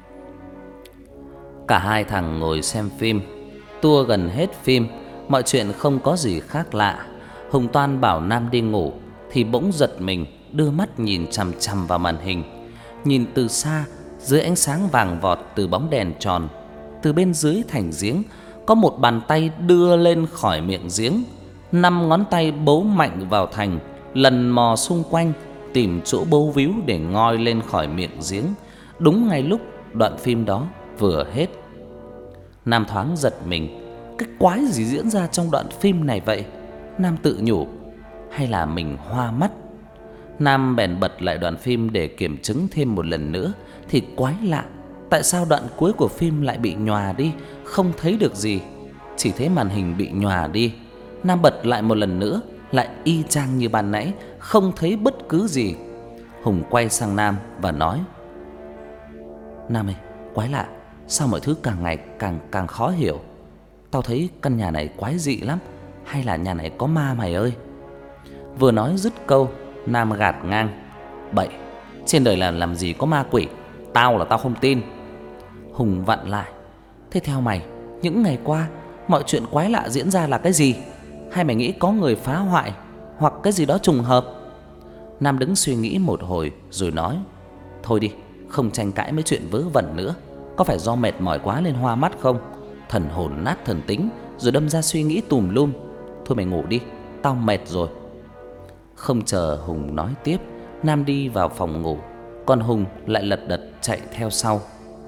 Cả hai thằng ngồi xem phim. Tua gần hết phim, mọi chuyện không có gì khác lạ. Hùng toan bảo Nam đi ngủ thì bỗng giật mình, đưa mắt nhìn chằm chằm vào màn hình. Nhìn từ xa, dưới ánh sáng vàng vọt từ bóng đèn tròn, từ bên dưới thành giếng có một bàn tay đưa lên khỏi miệng giếng. 5 ngón tay bấu mạnh vào thành, lần mò xung quanh tìm chỗ bấu víu để ngoi lên khỏi miệng giếng. Đúng ngay lúc đoạn phim đó vừa hết. Nam thoáng giật mình, cái quái gì diễn ra trong đoạn phim này vậy? Nam tự nhủ, hay là mình hoa mắt? Nam bèn bật lại đoạn phim để kiểm chứng thêm một lần nữa. Thì quái lạ, tại sao đoạn cuối của phim lại bị nhòa đi, không thấy được gì, chỉ thấy màn hình bị nhòa đi. Nam bật lại một lần nữa, lại y chang như ban nãy, không thấy bất cứ gì. Hùng quay sang Nam và nói: "Nam ơi, quái lạ, sao mọi thứ càng ngày càng khó hiểu? Tao thấy căn nhà này quái dị lắm, hay là nhà này có ma mày ơi?" Vừa nói dứt câu, Nam gạt ngang: "Bậy, trên đời làm gì có ma quỷ, tao không tin." Hùng vặn lại: "Thế theo mày, những ngày qua mọi chuyện quái lạ diễn ra là cái gì? Hay mày nghĩ có người phá hoại hoặc cái gì đó trùng hợp?" Nam đứng suy nghĩ một hồi rồi nói: "Thôi đi, không tranh cãi mấy chuyện vớ vẩn nữa. Có phải do mệt mỏi quá lên hoa mắt không? Thần hồn nát thần tính rồi đâm ra suy nghĩ tùm lum. Thôi mày ngủ đi, tao mệt rồi." Không chờ Hùng nói tiếp, Nam đi vào phòng ngủ, còn Hùng lại lật đật chạy theo sau.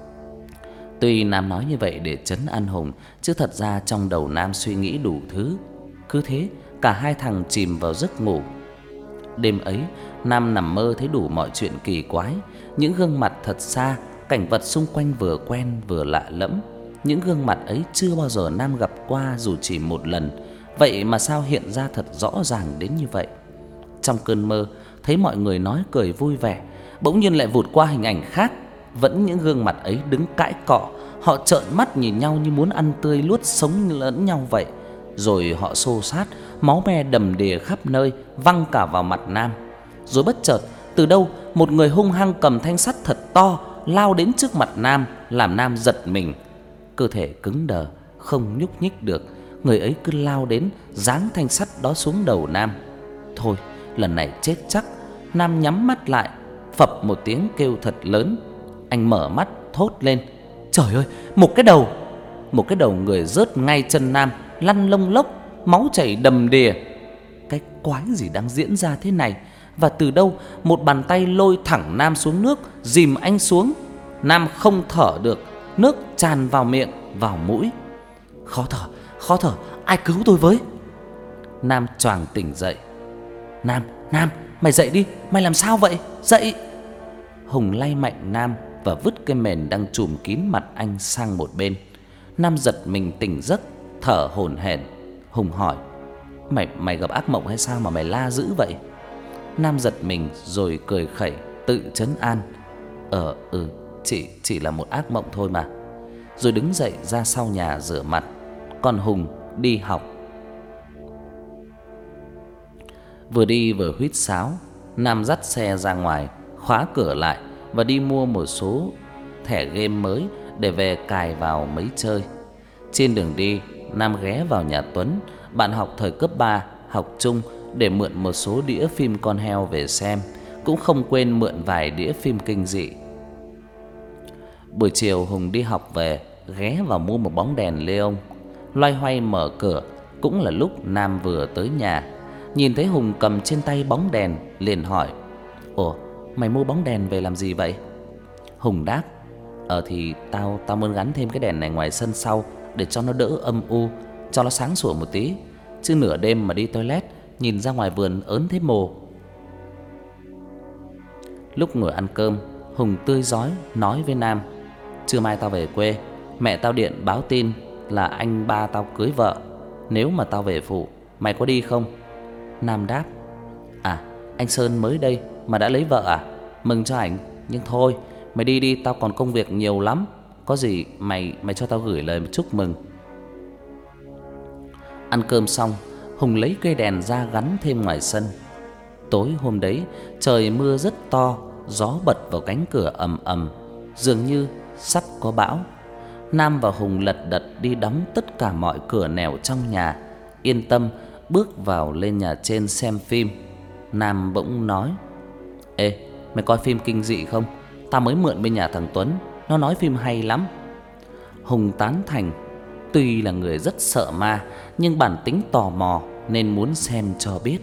Tuy Nam nói như vậy để trấn an Hùng, chứ thật ra trong đầu Nam suy nghĩ đủ thứ. Cứ thế, cả hai thằng chìm vào giấc ngủ. Đêm ấy, Nam nằm mơ thấy đủ mọi chuyện kỳ quái. Những gương mặt thật xa, cảnh vật xung quanh vừa quen vừa lạ lẫm. Những gương mặt ấy chưa bao giờ Nam gặp qua dù chỉ một lần. Vậy mà sao hiện ra thật rõ ràng đến như vậy? Trong cơn mơ, thấy mọi người nói cười vui vẻ, bỗng nhiên lại vụt qua hình ảnh khác. Vẫn những gương mặt ấy đứng cãi cọ, họ trợn mắt nhìn nhau như muốn ăn tươi nuốt sống lẫn nhau vậy. Rồi họ xô xát, máu me đầm đìa khắp nơi, văng cả vào mặt Nam. Rồi bất chợt, từ đâu một người hung hăng cầm thanh sắt thật to lao đến trước mặt Nam, làm Nam giật mình. Cơ thể cứng đờ, không nhúc nhích được. Người ấy cứ lao đến, giáng thanh sắt đó xuống đầu Nam. Thôi, lần này chết chắc. Nam nhắm mắt lại, phập một tiếng kêu thật lớn. Anh mở mắt thốt lên: "Trời ơi, một cái đầu!" Một cái đầu người rớt ngay chân Nam, lăn lông lốc, máu chảy đầm đìa. Cái quái gì đang diễn ra thế này? Và từ đâu một bàn tay lôi thẳng Nam xuống nước, dìm anh xuống. Nam không thở được, nước tràn vào miệng, vào mũi. Khó thở, ai cứu tôi với!" Nam choàng tỉnh dậy. Nam, Nam, mày dậy đi, mày làm sao vậy? Dậy. Hùng lay mạnh Nam và vứt cái mền đang trùm kín mặt anh sang một bên. Nam giật mình tỉnh giấc, thở hổn hển. Hùng hỏi: Mày gặp ác mộng hay sao mà mày la dữ vậy? Nam giật mình rồi cười khẩy tự trấn an: chỉ là một ác mộng thôi mà. Rồi đứng dậy ra sau nhà rửa mặt. Còn Hùng đi học. Vừa đi vừa huýt sáo, Nam dắt xe ra ngoài, khóa cửa lại và đi mua một số thẻ game mới để về cài vào mấy chơi. Trên đường đi, Nam ghé vào nhà Tuấn, bạn học thời cấp 3 học chung, để mượn một số đĩa phim con heo về xem, cũng không quên mượn vài đĩa phim kinh dị. Buổi chiều Hùng đi học về, ghé vào mua một bóng đèn Leon. Loay hoay mở cửa, cũng là lúc Nam vừa tới nhà. Nhìn thấy Hùng cầm trên tay bóng đèn, liền hỏi: Ủa, mày mua bóng đèn về làm gì vậy? Hùng đáp: Thì tao muốn gắn thêm cái đèn này ngoài sân sau, để cho nó đỡ âm u, cho nó sáng sủa một tí. Chứ nửa đêm mà đi toilet, nhìn ra ngoài vườn ớn thế mồ. Lúc ngồi ăn cơm, Hùng tươi rói nói với Nam: Trưa mai tao về quê, mẹ tao điện báo tin là anh ba tao cưới vợ. Nếu mà tao về phụ, mày có đi không? Nam đáp: Anh Sơn mới đây mà đã lấy vợ à? Mừng cho ảnh. Nhưng thôi, mày đi đi, tao còn công việc nhiều lắm. Có gì mày cho tao gửi lời chúc mừng. Ăn cơm xong, Hùng lấy cây đèn ra gắn thêm ngoài sân. Tối hôm đấy, trời mưa rất to, gió bật vào cánh cửa ầm ầm, dường như sắp có bão. Nam và Hùng lật đật đi đóng tất cả mọi cửa nẻo trong nhà, yên tâm bước vào lên nhà trên xem phim. Nam bỗng nói: Ê, mày coi phim kinh dị không? Tao mới mượn bên nhà thằng Tuấn, nó nói phim hay lắm. Hùng tán thành. Tuy là người rất sợ ma, nhưng bản tính tò mò nên muốn xem cho biết.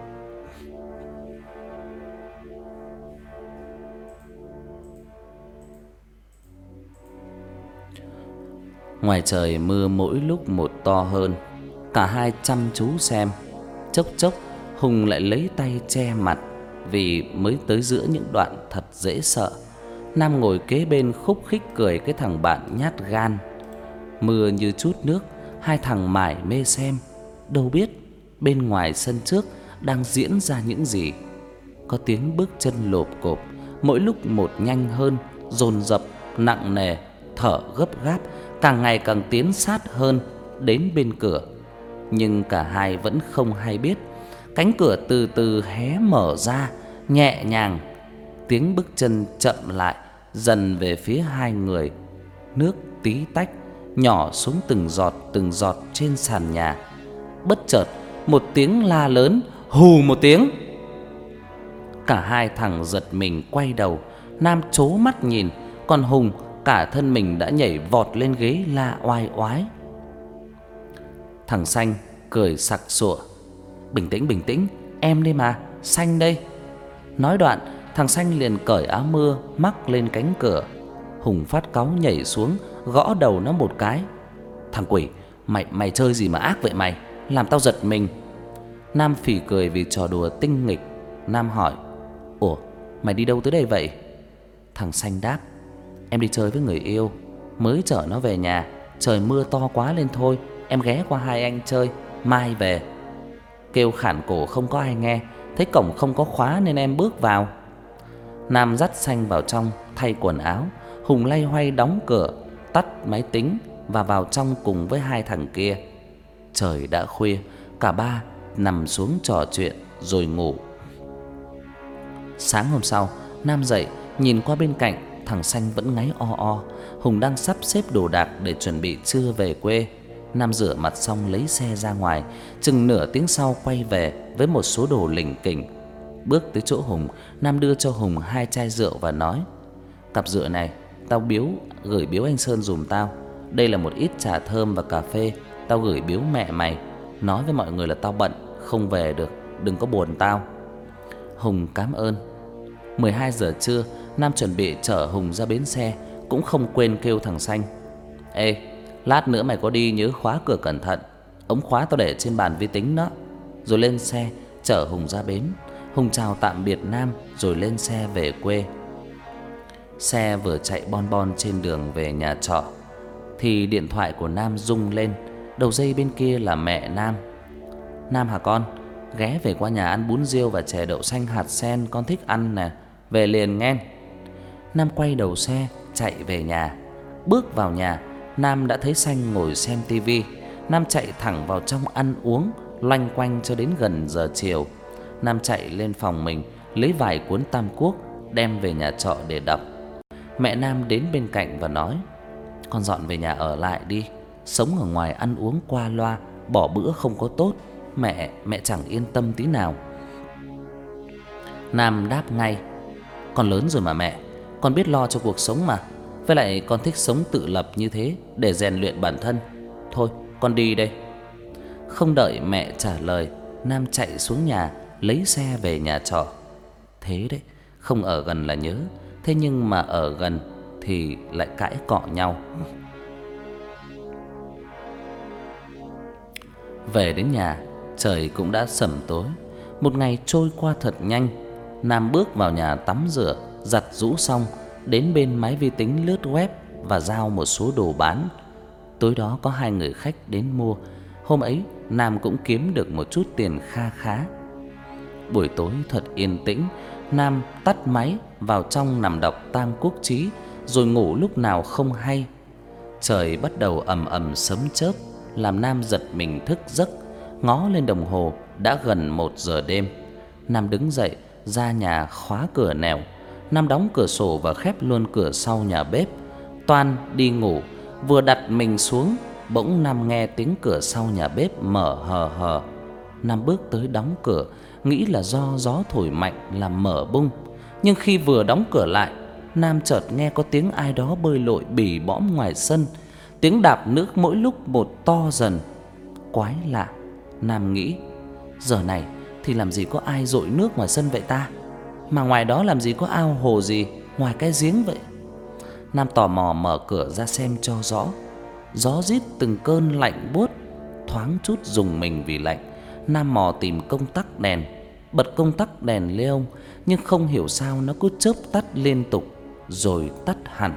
Ngoài trời mưa mỗi lúc một to hơn. Cả hai chăm chú xem. Chốc chốc Hùng lại lấy tay che mặt, vì mới tới giữa những đoạn thật dễ sợ. Nam ngồi kế bên khúc khích cười cái thằng bạn nhát gan. Mưa như chút nước, hai thằng mải mê xem, đâu biết bên ngoài sân trước đang diễn ra những gì. Có tiếng bước chân lộp cộp, mỗi lúc một nhanh hơn, dồn dập, nặng nề, thở gấp gáp, càng ngày càng tiến sát hơn đến bên cửa. Nhưng cả hai vẫn không hay biết. Cánh cửa từ từ hé mở ra, nhẹ nhàng. Tiếng bước chân chậm lại, dần về phía hai người. Nước tí tách nhỏ xuống từng giọt trên sàn nhà. Bất chợt một tiếng la lớn, hù một tiếng. Cả hai thằng giật mình quay đầu. Nam trố mắt nhìn, còn Hùng cả thân mình đã nhảy vọt lên ghế la oai oái. Thằng Xanh cười sặc sụa: Bình tĩnh, em đây mà, Xanh đây. Nói đoạn, thằng Xanh liền cởi áo mưa mắc lên cánh cửa. Hùng phát cáu nhảy xuống, gõ đầu nó một cái: Thằng quỷ, mày chơi gì mà ác vậy mày, làm tao giật mình. Nam phì cười vì trò đùa tinh nghịch. Nam hỏi: Ủa, mày đi đâu tới đây vậy? Thằng Xanh đáp: Em đi chơi với người yêu, mới chở nó về nhà. Trời mưa to quá lên thôi, em ghé qua hai anh chơi, mai về. Kêu khản cổ không có ai nghe, thấy cổng không có khóa nên em bước vào. Nam dắt Xanh vào trong thay quần áo. Hùng loay hoay đóng cửa, tắt máy tính và vào trong cùng với hai thằng kia. Trời đã khuya, cả ba nằm xuống trò chuyện rồi ngủ. Sáng hôm sau, Nam dậy, nhìn qua bên cạnh, thằng Xanh vẫn ngáy o o. Hùng đang sắp xếp đồ đạc để chuẩn bị trưa về quê. Nam rửa mặt xong lấy xe ra ngoài, chừng nửa tiếng sau quay về với một số đồ lỉnh kỉnh. Bước tới chỗ Hùng, Nam đưa cho Hùng 2 chai rượu và nói: Cặp rượu này tao gửi biếu anh Sơn giùm tao. Đây là một ít trà thơm và cà phê, tao gửi biếu mẹ mày. Nói với mọi người là tao bận, không về được, đừng có buồn tao. Hùng cảm ơn. 12 giờ trưa, Nam chuẩn bị chở Hùng ra bến xe, cũng không quên kêu thằng Xanh: Ê, lát nữa mày có đi nhớ khóa cửa cẩn thận, ống khóa tao để trên bàn vi tính đó. rồi lên xe chở Hùng ra bến. Hùng chào tạm biệt Nam rồi lên xe về quê. Xe vừa chạy bon bon trên đường về nhà trọ thì điện thoại của Nam rung lên. Đầu dây bên kia là mẹ Nam. Nam hả con? Ghé về qua nhà ăn bún riêu và chè đậu xanh hạt sen, con thích ăn nè, về liền nghe. Nam quay đầu xe chạy về nhà. Bước vào nhà, Nam đã thấy Xanh ngồi xem tivi. Nam chạy thẳng vào trong ăn uống, loanh quanh cho đến gần giờ chiều. Nam chạy lên phòng mình, lấy vài cuốn Tam Quốc đem về nhà trọ để đọc. Mẹ Nam đến bên cạnh và nói: "Con dọn về nhà ở lại đi, sống ở ngoài ăn uống qua loa, bỏ bữa không có tốt, mẹ chẳng yên tâm tí nào." Nam đáp ngay: "Con lớn rồi mà mẹ, con biết lo cho cuộc sống mà. Với lại con thích sống tự lập như thế để rèn luyện bản thân. Thôi, con đi đây." Không đợi mẹ trả lời, Nam chạy xuống nhà lấy xe về nhà trọ. Thế đấy, không ở gần là nhớ, thế nhưng mà ở gần thì lại cãi cọ nhau. Về đến nhà, trời cũng đã sẩm tối. Một ngày trôi qua thật nhanh. Nam bước vào nhà tắm rửa, giặt giũ xong, đến bên máy vi tính lướt web và giao một số đồ bán. Tối đó có 2 người khách đến mua. Hôm ấy Nam cũng kiếm được một chút tiền kha khá. Buổi tối thật yên tĩnh, Nam tắt máy vào trong nằm đọc Tam Quốc Chí rồi ngủ lúc nào không hay. Trời bắt đầu ầm ầm sấm chớp làm Nam giật mình thức giấc. Ngó lên đồng hồ đã gần 1 giờ đêm. Nam đứng dậy ra nhà khóa cửa nẻo. Nam đóng cửa sổ và khép luôn cửa sau nhà bếp. Toan đi ngủ, vừa đặt mình xuống, bỗng Nam nghe tiếng cửa sau nhà bếp mở hờ hờ. Nam bước tới đóng cửa, nghĩ là do gió thổi mạnh làm mở bung. Nhưng khi vừa đóng cửa lại, Nam chợt nghe có tiếng ai đó bơi lội bỉ bõm ngoài sân. Tiếng đạp nước mỗi lúc một to dần. Quái lạ, Nam nghĩ, giờ này thì làm gì có ai dội nước ngoài sân vậy ta? Mà ngoài đó làm gì có ao hồ gì ngoài cái giếng vậy? Nam tò mò mở cửa ra xem cho rõ. Gió rít từng cơn lạnh buốt, thoáng chút rùng mình vì lạnh. Nam mò tìm công tắc đèn, bật công tắc đèn neon, nhưng không hiểu sao nó cứ chớp tắt liên tục rồi tắt hẳn.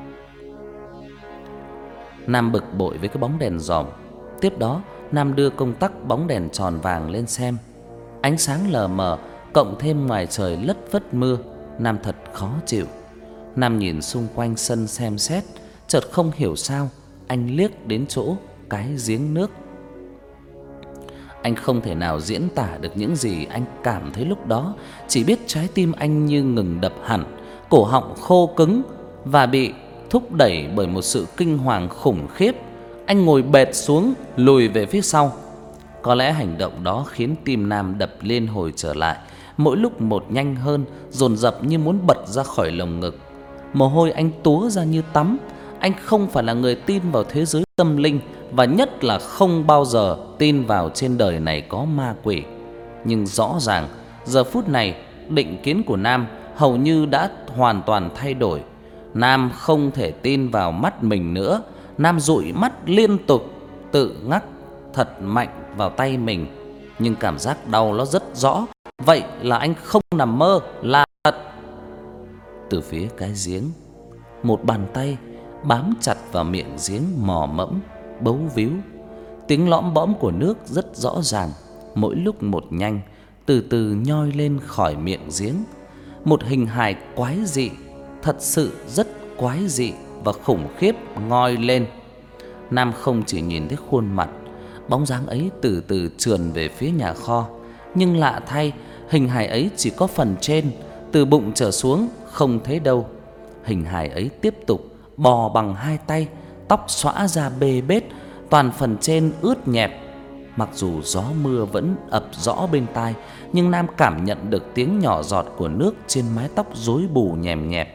Nam bực bội với cái bóng đèn ròm. Tiếp đó, Nam đưa công tắc bóng đèn tròn vàng lên xem. Ánh sáng lờ mờ, cộng thêm ngoài trời lất phất mưa, Nam thật khó chịu. Nam nhìn xung quanh sân xem xét, chợt không hiểu sao anh liếc đến chỗ cái giếng nước. Anh không thể nào diễn tả được những gì anh cảm thấy lúc đó, chỉ biết trái tim anh như ngừng đập hẳn, cổ họng khô cứng và bị thúc đẩy bởi một sự kinh hoàng khủng khiếp. Anh ngồi bệt xuống, lùi về phía sau. Có lẽ hành động đó khiến tim Nam đập liên hồi trở lại, mỗi lúc một nhanh hơn, dồn dập như muốn bật ra khỏi lồng ngực. Mồ hôi anh túa ra như tắm. Anh không phải là người tin vào thế giới tâm linh, và nhất là không bao giờ tin vào trên đời này có ma quỷ. Nhưng rõ ràng giờ phút này định kiến của Nam hầu như đã hoàn toàn thay đổi. Nam không thể tin vào mắt mình nữa. Nam dụi mắt liên tục, tự ngắc thật mạnh vào tay mình. Nhưng cảm giác đau nó rất rõ. Vậy là anh không nằm mơ, là thật. Từ phía cái giếng, một bàn tay bám chặt vào miệng giếng mò mẫm, bấu víu. Tiếng lõm bõm của nước rất rõ ràng, mỗi lúc một nhanh, từ từ nhoi lên khỏi miệng giếng. Một hình hài quái dị, thật sự rất quái dị và khủng khiếp ngoi lên. Nam không chỉ nhìn thấy khuôn mặt, bóng dáng ấy từ từ trườn về phía nhà kho. Nhưng lạ thay, hình hài ấy chỉ có phần trên, từ bụng trở xuống không thấy đâu. Hình hài ấy tiếp tục bò bằng 2 tay, tóc xõa ra bê bết, toàn phần trên ướt nhẹp. Mặc dù gió mưa vẫn ập rõ bên tai, nhưng Nam cảm nhận được tiếng nhỏ giọt của nước trên mái tóc rối bù nhèm nhẹp.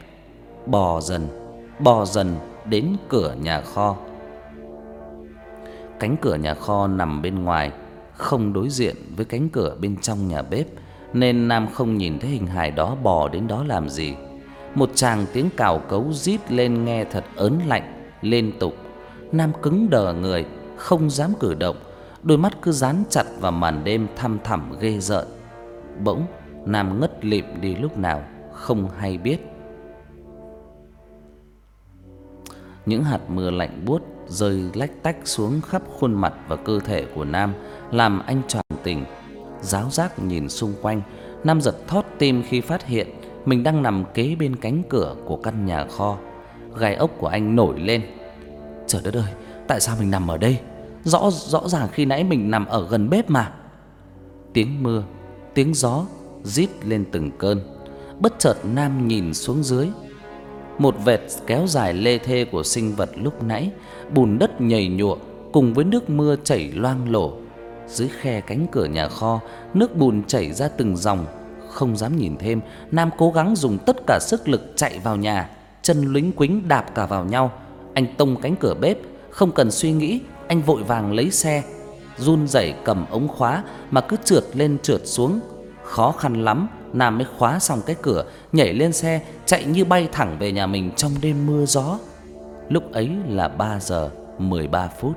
Bò dần đến cửa nhà kho. Cánh cửa nhà kho nằm bên ngoài, không đối diện với cánh cửa bên trong nhà bếp, nên Nam không nhìn thấy hình hài đó bò đến đó làm gì. Một tràng tiếng cào cấu rít lên nghe thật ớn lạnh liên tục. Nam cứng đờ người, không dám cử động. đôi mắt cứ dán chặt vào màn đêm thăm thẳm ghê rợn. Bỗng Nam ngất lịm đi lúc nào không hay biết. Những hạt mưa lạnh buốt rơi lách tách xuống khắp khuôn mặt và cơ thể của Nam, làm anh choàng tỉnh. Ráo rác nhìn xung quanh, Nam giật thót tim khi phát hiện mình đang nằm kế bên cánh cửa của căn nhà kho. Gai ốc của anh nổi lên. Trời đất ơi, tại sao mình nằm ở đây? Rõ ràng khi nãy mình nằm ở gần bếp mà. Tiếng mưa, tiếng gió rít lên từng cơn. Bất chợt Nam nhìn xuống dưới. Một vệt kéo dài lê thê của sinh vật lúc nãy, bùn đất nhầy nhụa cùng với nước mưa chảy loang lổ. Dưới khe cánh cửa nhà kho, nước bùn chảy ra từng dòng. Không dám nhìn thêm, Nam cố gắng dùng tất cả sức lực chạy vào nhà, chân luếnh quính đạp cả vào nhau. Anh tông cánh cửa bếp, không cần suy nghĩ, anh vội vàng lấy xe, run rẩy cầm ống khóa mà cứ trượt lên trượt xuống. Khó khăn lắm Nam mới khóa xong cái cửa, nhảy lên xe, chạy như bay thẳng về nhà mình trong đêm mưa gió. Lúc ấy là 3 giờ 13 phút.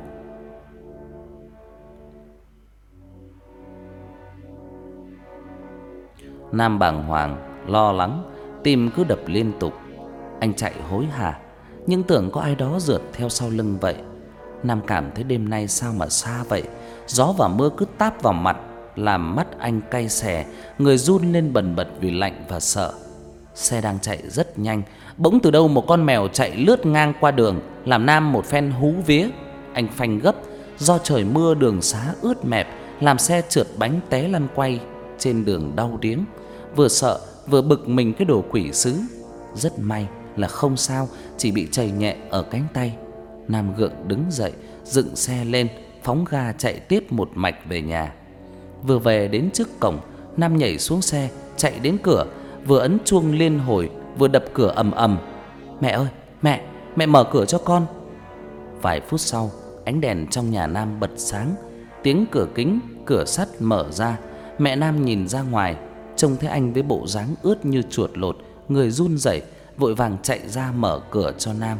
Nam bàng hoàng, lo lắng, tim cứ đập liên tục. Anh chạy hối hả, nhưng tưởng có ai đó rượt theo sau lưng vậy. Nam cảm thấy đêm nay sao mà xa vậy. Gió và mưa cứ táp vào mặt, làm mắt anh cay xè, người run lên bần bật vì lạnh và sợ. Xe đang chạy rất nhanh, bỗng từ đâu một con mèo chạy lướt ngang qua đường, làm Nam một phen hú vía. Anh phanh gấp, do trời mưa đường xá ướt mẹp, làm xe trượt bánh té lăn quay trên đường đau điếng. Vừa sợ vừa bực mình cái đồ quỷ sứ. Rất may là không sao, chỉ bị chảy nhẹ ở cánh tay. Nam gượng đứng dậy, dựng xe lên, phóng ga chạy tiếp một mạch về nhà. Vừa về đến trước cổng, Nam nhảy xuống xe, chạy đến cửa, vừa ấn chuông liên hồi, vừa đập cửa ầm ầm. Mẹ ơi, mẹ mở cửa cho con. Vài phút sau, ánh đèn trong nhà Nam bật sáng, tiếng cửa kính, cửa sắt mở ra. Mẹ Nam nhìn ra ngoài, trông thấy anh với bộ dáng ướt như chuột lột, người run rẩy, vội vàng chạy ra mở cửa cho Nam.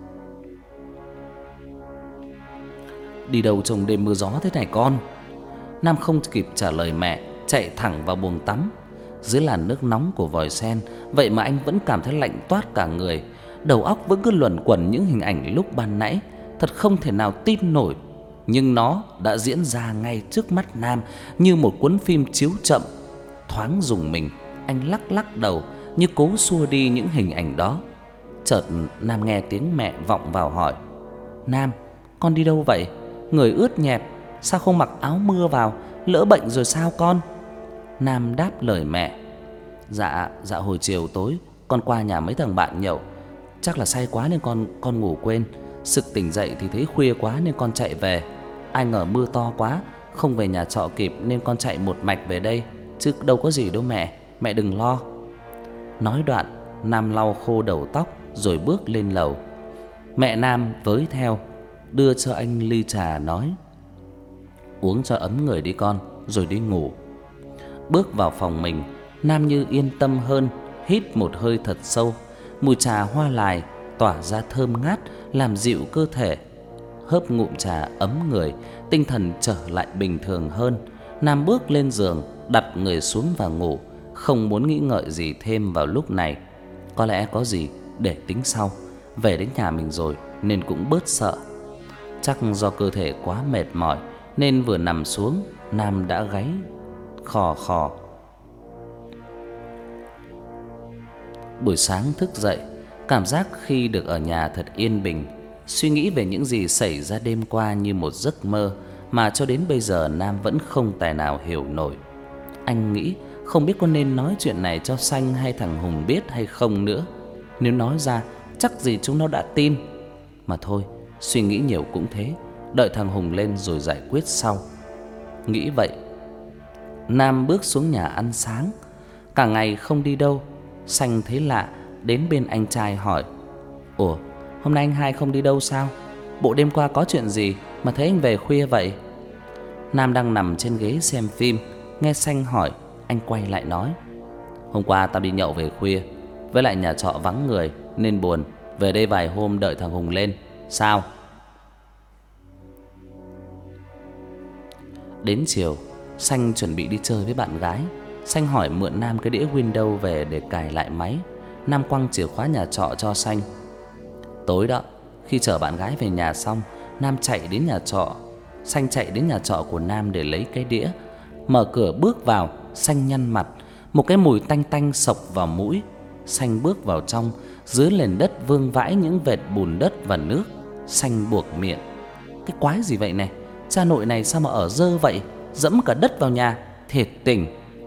Đi đâu trong đêm mưa gió thế này con? Nam không kịp trả lời mẹ, chạy thẳng vào buồng tắm. Dưới làn nước nóng của vòi sen, vậy mà anh vẫn cảm thấy lạnh toát cả người. Đầu óc vẫn cứ luẩn quẩn những hình ảnh lúc ban nãy, thật không thể nào tin nổi. Nhưng nó đã diễn ra ngay trước mắt Nam như một cuốn phim chiếu chậm. Thoáng rùng mình, anh lắc lắc đầu như cố xua đi những hình ảnh đó. Chợt Nam nghe tiếng mẹ vọng vào hỏi: Nam, con đi đâu vậy? Người ướt nhẹp, sao không mặc áo mưa vào, lỡ bệnh rồi sao con? Nam đáp lời mẹ: Dạ hồi chiều tối con qua nhà mấy thằng bạn nhậu, chắc là say quá nên con ngủ quên. Sực tỉnh dậy thì thấy khuya quá nên con chạy về. Ai ngờ mưa to quá, không về nhà trọ kịp nên con chạy một mạch về đây, chứ đâu có gì đâu mẹ đừng lo. Nói đoạn, Nam lau khô đầu tóc rồi bước lên lầu. Mẹ Nam với theo, đưa cho anh ly trà nói: Uống cho ấm người đi con, rồi đi ngủ. Bước vào phòng mình, Nam như yên tâm hơn, hít một hơi thật sâu. Mùi trà hoa lài tỏa ra thơm ngát, làm dịu cơ thể. Hớp ngụm trà ấm người, tinh thần trở lại bình thường hơn. Nam bước lên giường, đặt người xuống và ngủ, không muốn nghĩ ngợi gì thêm vào lúc này. Có lẽ có gì để tính sau. Về đến nhà mình rồi nên cũng bớt sợ. Chắc do cơ thể quá mệt mỏi nên vừa nằm xuống, Nam đã gáy khò khò. Buổi sáng thức dậy, cảm giác khi được ở nhà thật yên bình. Suy nghĩ về những gì xảy ra đêm qua như một giấc mơ mà cho đến bây giờ Nam vẫn không tài nào hiểu nổi. Anh nghĩ không biết có nên nói chuyện này cho Xanh hay thằng Hùng biết hay không nữa. Nếu nói ra chắc gì chúng nó đã tin. Mà thôi, suy nghĩ nhiều cũng thế, đợi thằng Hùng lên rồi giải quyết sau. Nghĩ vậy, Nam bước xuống nhà ăn sáng. Cả ngày không đi đâu, Xanh thấy lạ, đến bên anh trai hỏi: Ủa, hôm nay anh hai không đi đâu sao? Bộ đêm qua có chuyện gì mà thấy anh về khuya vậy? Nam đang nằm trên ghế xem phim, nghe Xanh hỏi, anh quay lại nói: Hôm qua tao đi nhậu về khuya, với lại nhà trọ vắng người nên buồn, về đây vài hôm đợi thằng Hùng lên. Sao? Đến chiều, Xanh chuẩn bị đi chơi với bạn gái. Xanh hỏi mượn Nam cái đĩa Windows về để cài lại máy. Nam quăng chìa khóa nhà trọ cho Xanh. Tối đó, khi chở bạn gái về nhà xong, Nam chạy đến nhà trọ. Xanh chạy đến nhà trọ của Nam để lấy cái đĩa. Mở cửa bước vào, Xanh nhăn mặt. Một cái mùi tanh tanh xộc vào mũi. Xanh bước vào trong, dưới nền đất vương vãi những vệt bùn đất và nước. Xanh buộc miệng. Cái quái gì vậy này? Cha nội này sao mà ở dơ vậy? Dẫm cả đất vào nhà, thiệt tình.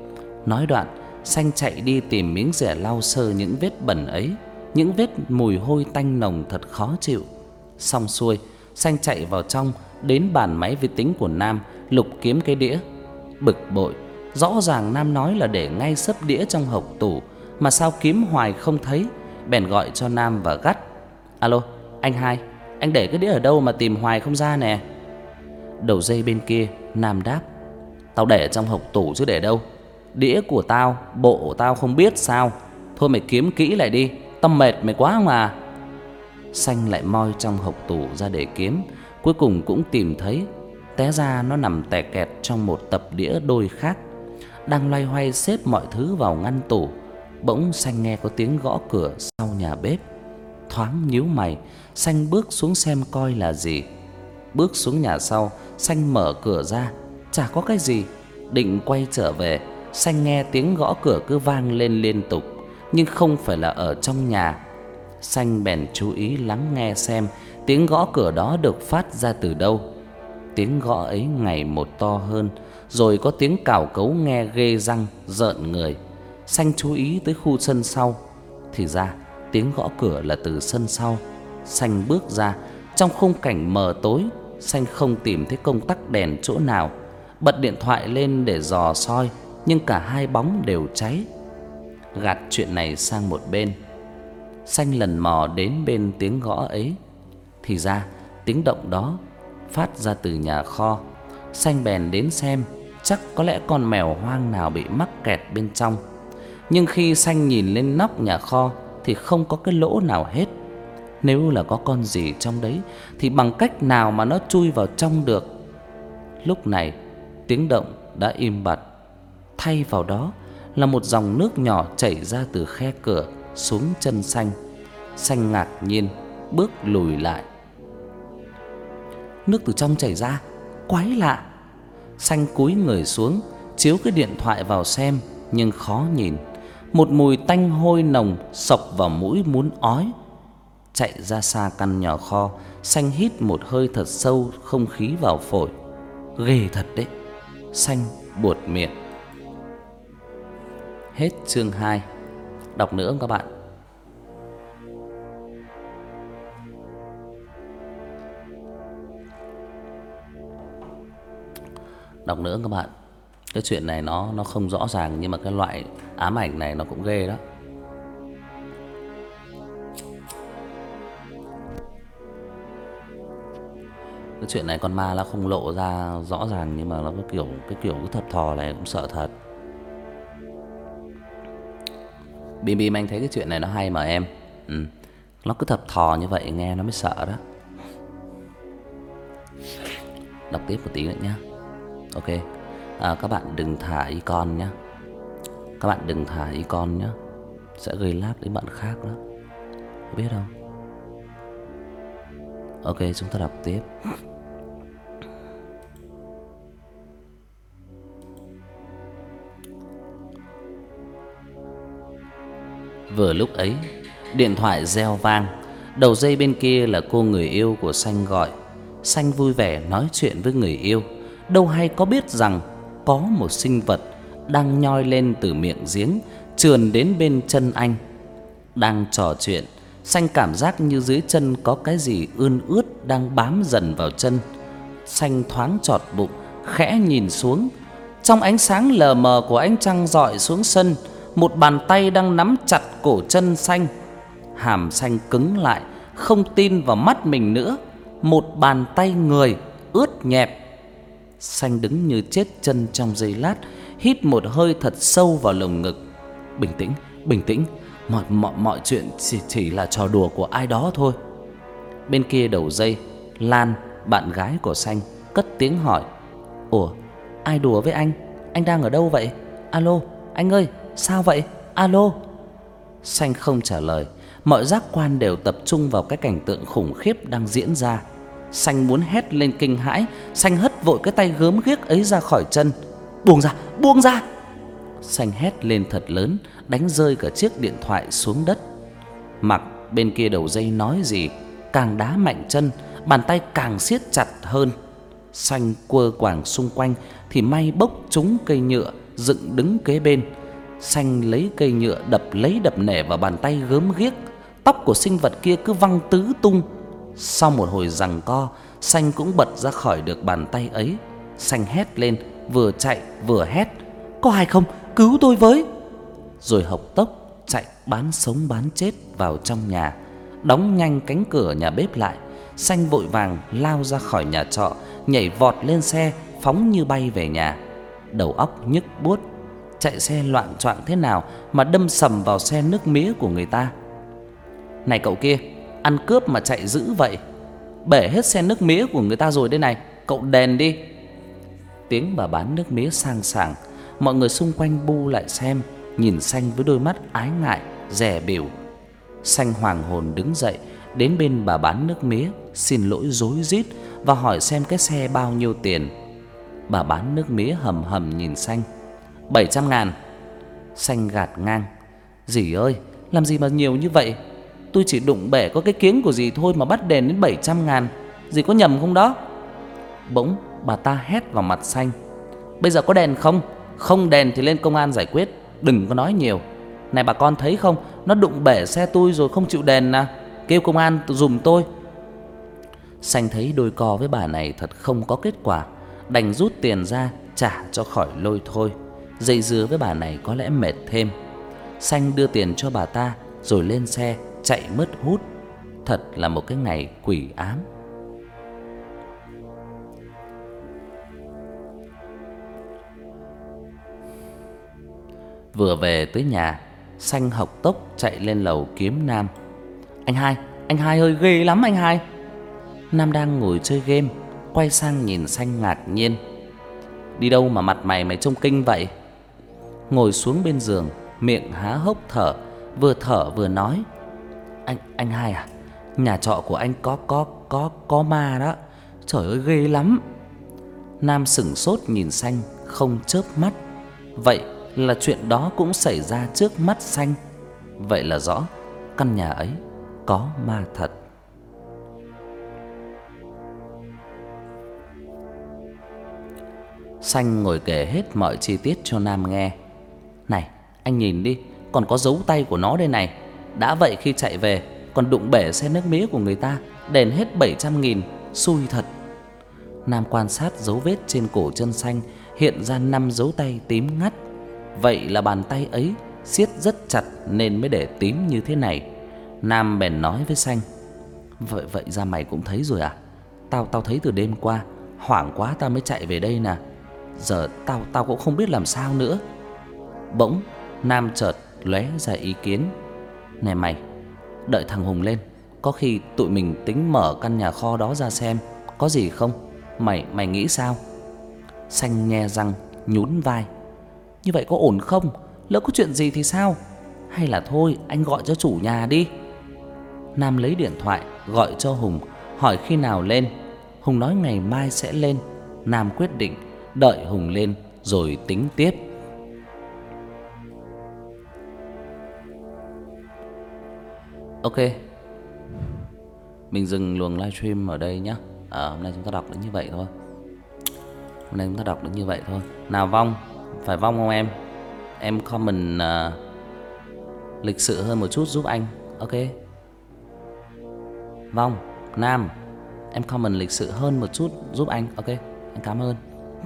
Nói đoạn, Xanh chạy đi tìm miếng rẻ lau sơ những vết bẩn ấy, những vết mùi hôi tanh nồng thật khó chịu. Xong xuôi, Xanh chạy vào trong, đến bàn máy vi tính của Nam, lục kiếm cái đĩa. Bực bội, rõ ràng Nam nói là để ngay xấp đĩa trong hộc tủ, mà sao kiếm hoài không thấy. Bèn gọi cho Nam và gắt: "Alo, anh Hai, anh để cái đĩa ở đâu mà tìm hoài không ra nè?" Đầu dây bên kia, Nam đáp: "Tao để trong hộc tủ chứ để đâu. Đĩa của tao, bộ tao không biết sao. Thôi mày kiếm kỹ lại đi, tao mệt mày quá mà." Xanh lại moi trong hộc tủ ra để kiếm, cuối cùng cũng tìm thấy. Té ra nó nằm tè kẹt trong một tập đĩa đôi khác. Đang loay hoay xếp mọi thứ vào ngăn tủ, bỗng Xanh nghe có tiếng gõ cửa sau nhà bếp. Thoáng nhíu mày, Xanh bước xuống xem coi là gì. Bước xuống nhà sau, Xanh mở cửa ra, chả có cái gì. Định quay trở về, Xanh nghe tiếng gõ cửa cứ vang lên liên tục, nhưng không phải là ở trong nhà. Xanh bèn chú ý lắng nghe xem tiếng gõ cửa đó được phát ra từ đâu. Tiếng gõ ấy ngày một to hơn, rồi có tiếng cào cấu nghe ghê răng, rợn người. Xanh chú ý tới khu sân sau, thì ra tiếng gõ cửa là từ sân sau. Xanh bước ra, trong khung cảnh mờ tối, Xanh không tìm thấy công tắc đèn chỗ nào. Bật điện thoại lên để dò soi, nhưng cả hai bóng đều cháy. Gạt chuyện này sang một bên, Xanh lần mò đến bên tiếng gõ ấy. Thì ra tiếng động đó phát ra từ nhà kho. Xanh bèn đến xem, chắc có lẽ con mèo hoang nào bị mắc kẹt bên trong. Nhưng khi Xanh nhìn lên nóc nhà kho thì không có cái lỗ nào hết. Nếu là có con gì trong đấy thì bằng cách nào mà nó chui vào trong được? Lúc này tiếng động đã im bặt, thay vào đó là một dòng nước nhỏ chảy ra từ khe cửa xuống chân Xanh. Xanh ngạc nhiên bước lùi lại. Nước từ trong chảy ra, quái lạ. Xanh cúi người xuống, chiếu cái điện thoại vào xem, nhưng khó nhìn. Một mùi tanh hôi nồng xộc vào mũi muốn ói. Chạy ra xa căn nhà kho, Xanh hít một hơi thật sâu không khí vào phổi. Ghê thật đấy. Xanh buột miệng. Hết chương 2. Đọc nữa các bạn. Đọc nữa các bạn. Cái chuyện này nó không rõ ràng, nhưng mà cái loại ám ảnh này nó cũng ghê đó. Cái chuyện này con ma nó không lộ ra rõ ràng, nhưng mà nó cái kiểu cái thập thò này cũng sợ thật. Bim bim, anh thấy cái chuyện này nó hay mà em. Nó cứ thập thò như vậy nghe nó mới sợ đó. Đọc tiếp một tí nữa nhá. Ok. Các bạn đừng thả icon nhá. Các bạn đừng thả icon nhá, sẽ gây lag đến bạn khác đó, biết không? Ok, chúng ta đọc tiếp. Vừa lúc ấy, điện thoại reo vang. Đầu dây bên kia là cô người yêu của Xanh gọi. Xanh vui vẻ nói chuyện với người yêu, đâu hay có biết rằng có một sinh vật đang nhoi lên từ miệng giếng, trườn đến bên chân anh. Đang trò chuyện, Xanh cảm giác như dưới chân có cái gì ươn ướt đang bám dần vào chân. Xanh thoáng chọt bụng, khẽ nhìn xuống. Trong ánh sáng lờ mờ của ánh trăng rọi xuống sân, một bàn tay đang nắm chặt cổ chân Xanh. Hàm Xanh cứng lại, không tin vào mắt mình nữa. Một bàn tay người ướt nhẹp. Xanh đứng như chết chân trong giây lát, hít một hơi thật sâu vào lồng ngực. Bình tĩnh, bình tĩnh, mọi chuyện chỉ là trò đùa của ai đó thôi. Bên kia đầu dây, Lan, bạn gái của Xanh, cất tiếng hỏi: Ủa, Ai đùa với anh? Anh đang ở đâu vậy? Alo, anh ơi, sao vậy? Alo. Xanh không trả lời. Mọi giác quan đều tập trung vào cái cảnh tượng khủng khiếp đang diễn ra. Xanh muốn hét lên kinh hãi. Xanh hất vội cái tay gớm ghiếc ấy ra khỏi chân. Buông ra, buông ra. Xanh hét lên thật lớn, đánh rơi cả chiếc điện thoại xuống đất. Mặc bên kia đầu dây nói gì, càng đá mạnh chân, bàn tay càng siết chặt hơn. Xanh quơ quàng xung quanh thì may bốc trúng cây nhựa dựng đứng kế bên. Xanh lấy cây nhựa đập lấy đập nẻ vào bàn tay gớm ghiếc. Tóc của sinh vật kia cứ văng tứ tung. Sau một hồi giằng co, Xanh cũng bật ra khỏi được bàn tay ấy. Xanh hét lên, vừa chạy vừa hét: "Có ai không? Cứu tôi với!" Rồi hộc tốc chạy bán sống bán chết vào trong nhà, đóng nhanh cánh cửa nhà bếp lại. Xanh vội vàng lao ra khỏi nhà trọ, nhảy vọt lên xe, phóng như bay về nhà. Đầu óc nhức buốt, chạy xe loạng choạng thế nào mà đâm sầm vào xe nước mía của người ta. "Này cậu kia, ăn cướp mà chạy dữ vậy, bể hết xe nước mía của người ta rồi đây này, cậu đền đi." Tiếng bà bán nước mía sang sảng. Mọi người xung quanh bu lại xem, nhìn Xanh với đôi mắt ái ngại, dè bỉu. Xanh hoàng hồn đứng dậy, đến bên bà bán nước mía, xin lỗi rối rít và hỏi xem cái xe bao nhiêu tiền. Bà bán nước mía hầm hầm nhìn Xanh: 700.000. Xanh gạt ngang: "Dì ơi, làm gì mà nhiều như vậy? Tôi chỉ đụng bể có cái kiếng của dì thôi mà bắt đền đến 700.000. Dì có nhầm không đó?" Bỗng bà ta hét vào mặt Xanh: "Bây giờ có đền không? Không đền thì lên công an giải quyết, đừng có nói nhiều. Này bà con thấy không, nó đụng bể xe tôi rồi không chịu đền à? Kêu công an giùm tôi." Xanh thấy đôi co với bà này thật không có kết quả, đành rút tiền ra trả cho khỏi lôi thôi. Dây dưa với bà này có lẽ mệt thêm. Xanh đưa tiền cho bà ta rồi lên xe chạy mất hút. Thật là một cái ngày quỷ ám. Vừa về tới nhà, Xanh hộc tốc chạy lên lầu kiếm Nam. Anh hai ơi, ghê lắm anh hai." Nam đang ngồi chơi game, quay sang nhìn Xanh ngạc nhiên: "Đi đâu mà mặt mày trông kinh vậy?" Ngồi xuống bên giường, miệng há hốc thở vừa nói: Anh hai à, nhà trọ của anh có ma đó. Trời ơi ghê lắm." Nam sững sốt nhìn Xanh không chớp mắt. Vậy là chuyện đó cũng xảy ra trước mắt Xanh. Vậy là rõ căn nhà ấy có ma thật. Xanh ngồi kể hết mọi chi tiết cho Nam nghe. "Này, anh nhìn đi, còn có dấu tay của nó đây này. Đã vậy khi chạy về còn đụng bể xe nước mía của người ta, đền hết 700.000, xui thật." Nam quan sát dấu vết trên cổ chân Xanh, hiện ra 5 dấu tay tím ngắt. Vậy là bàn tay ấy siết rất chặt nên mới để tím như thế này. Nam bèn nói với Xanh: Vậy ra mày cũng thấy rồi à? Tao thấy từ đêm qua, hoảng quá tao mới chạy về đây nè. Giờ tao cũng không biết làm sao nữa." Bỗng Nam chợt lóe ra ý kiến: "Này mày, đợi thằng Hùng lên, có khi tụi mình tính mở căn nhà kho đó ra xem có gì không. Mày nghĩ sao?" Xanh nhe răng nhún vai: "Như vậy có ổn không? Lỡ có chuyện gì thì sao? Hay là thôi anh gọi cho chủ nhà đi." Nam lấy điện thoại gọi cho Hùng, hỏi khi nào lên. Hùng nói ngày mai sẽ lên. Nam quyết định đợi Hùng lên rồi tính tiếp. Ok, mình dừng luồng livestream ở đây nhé. Hôm nay chúng ta đọc đến như vậy thôi. Nào Vong, phải Vong không em? Em comment lịch sự hơn một chút giúp anh. Ok. Vong, Nam, em comment lịch sự hơn một chút giúp anh. Ok, anh cảm ơn.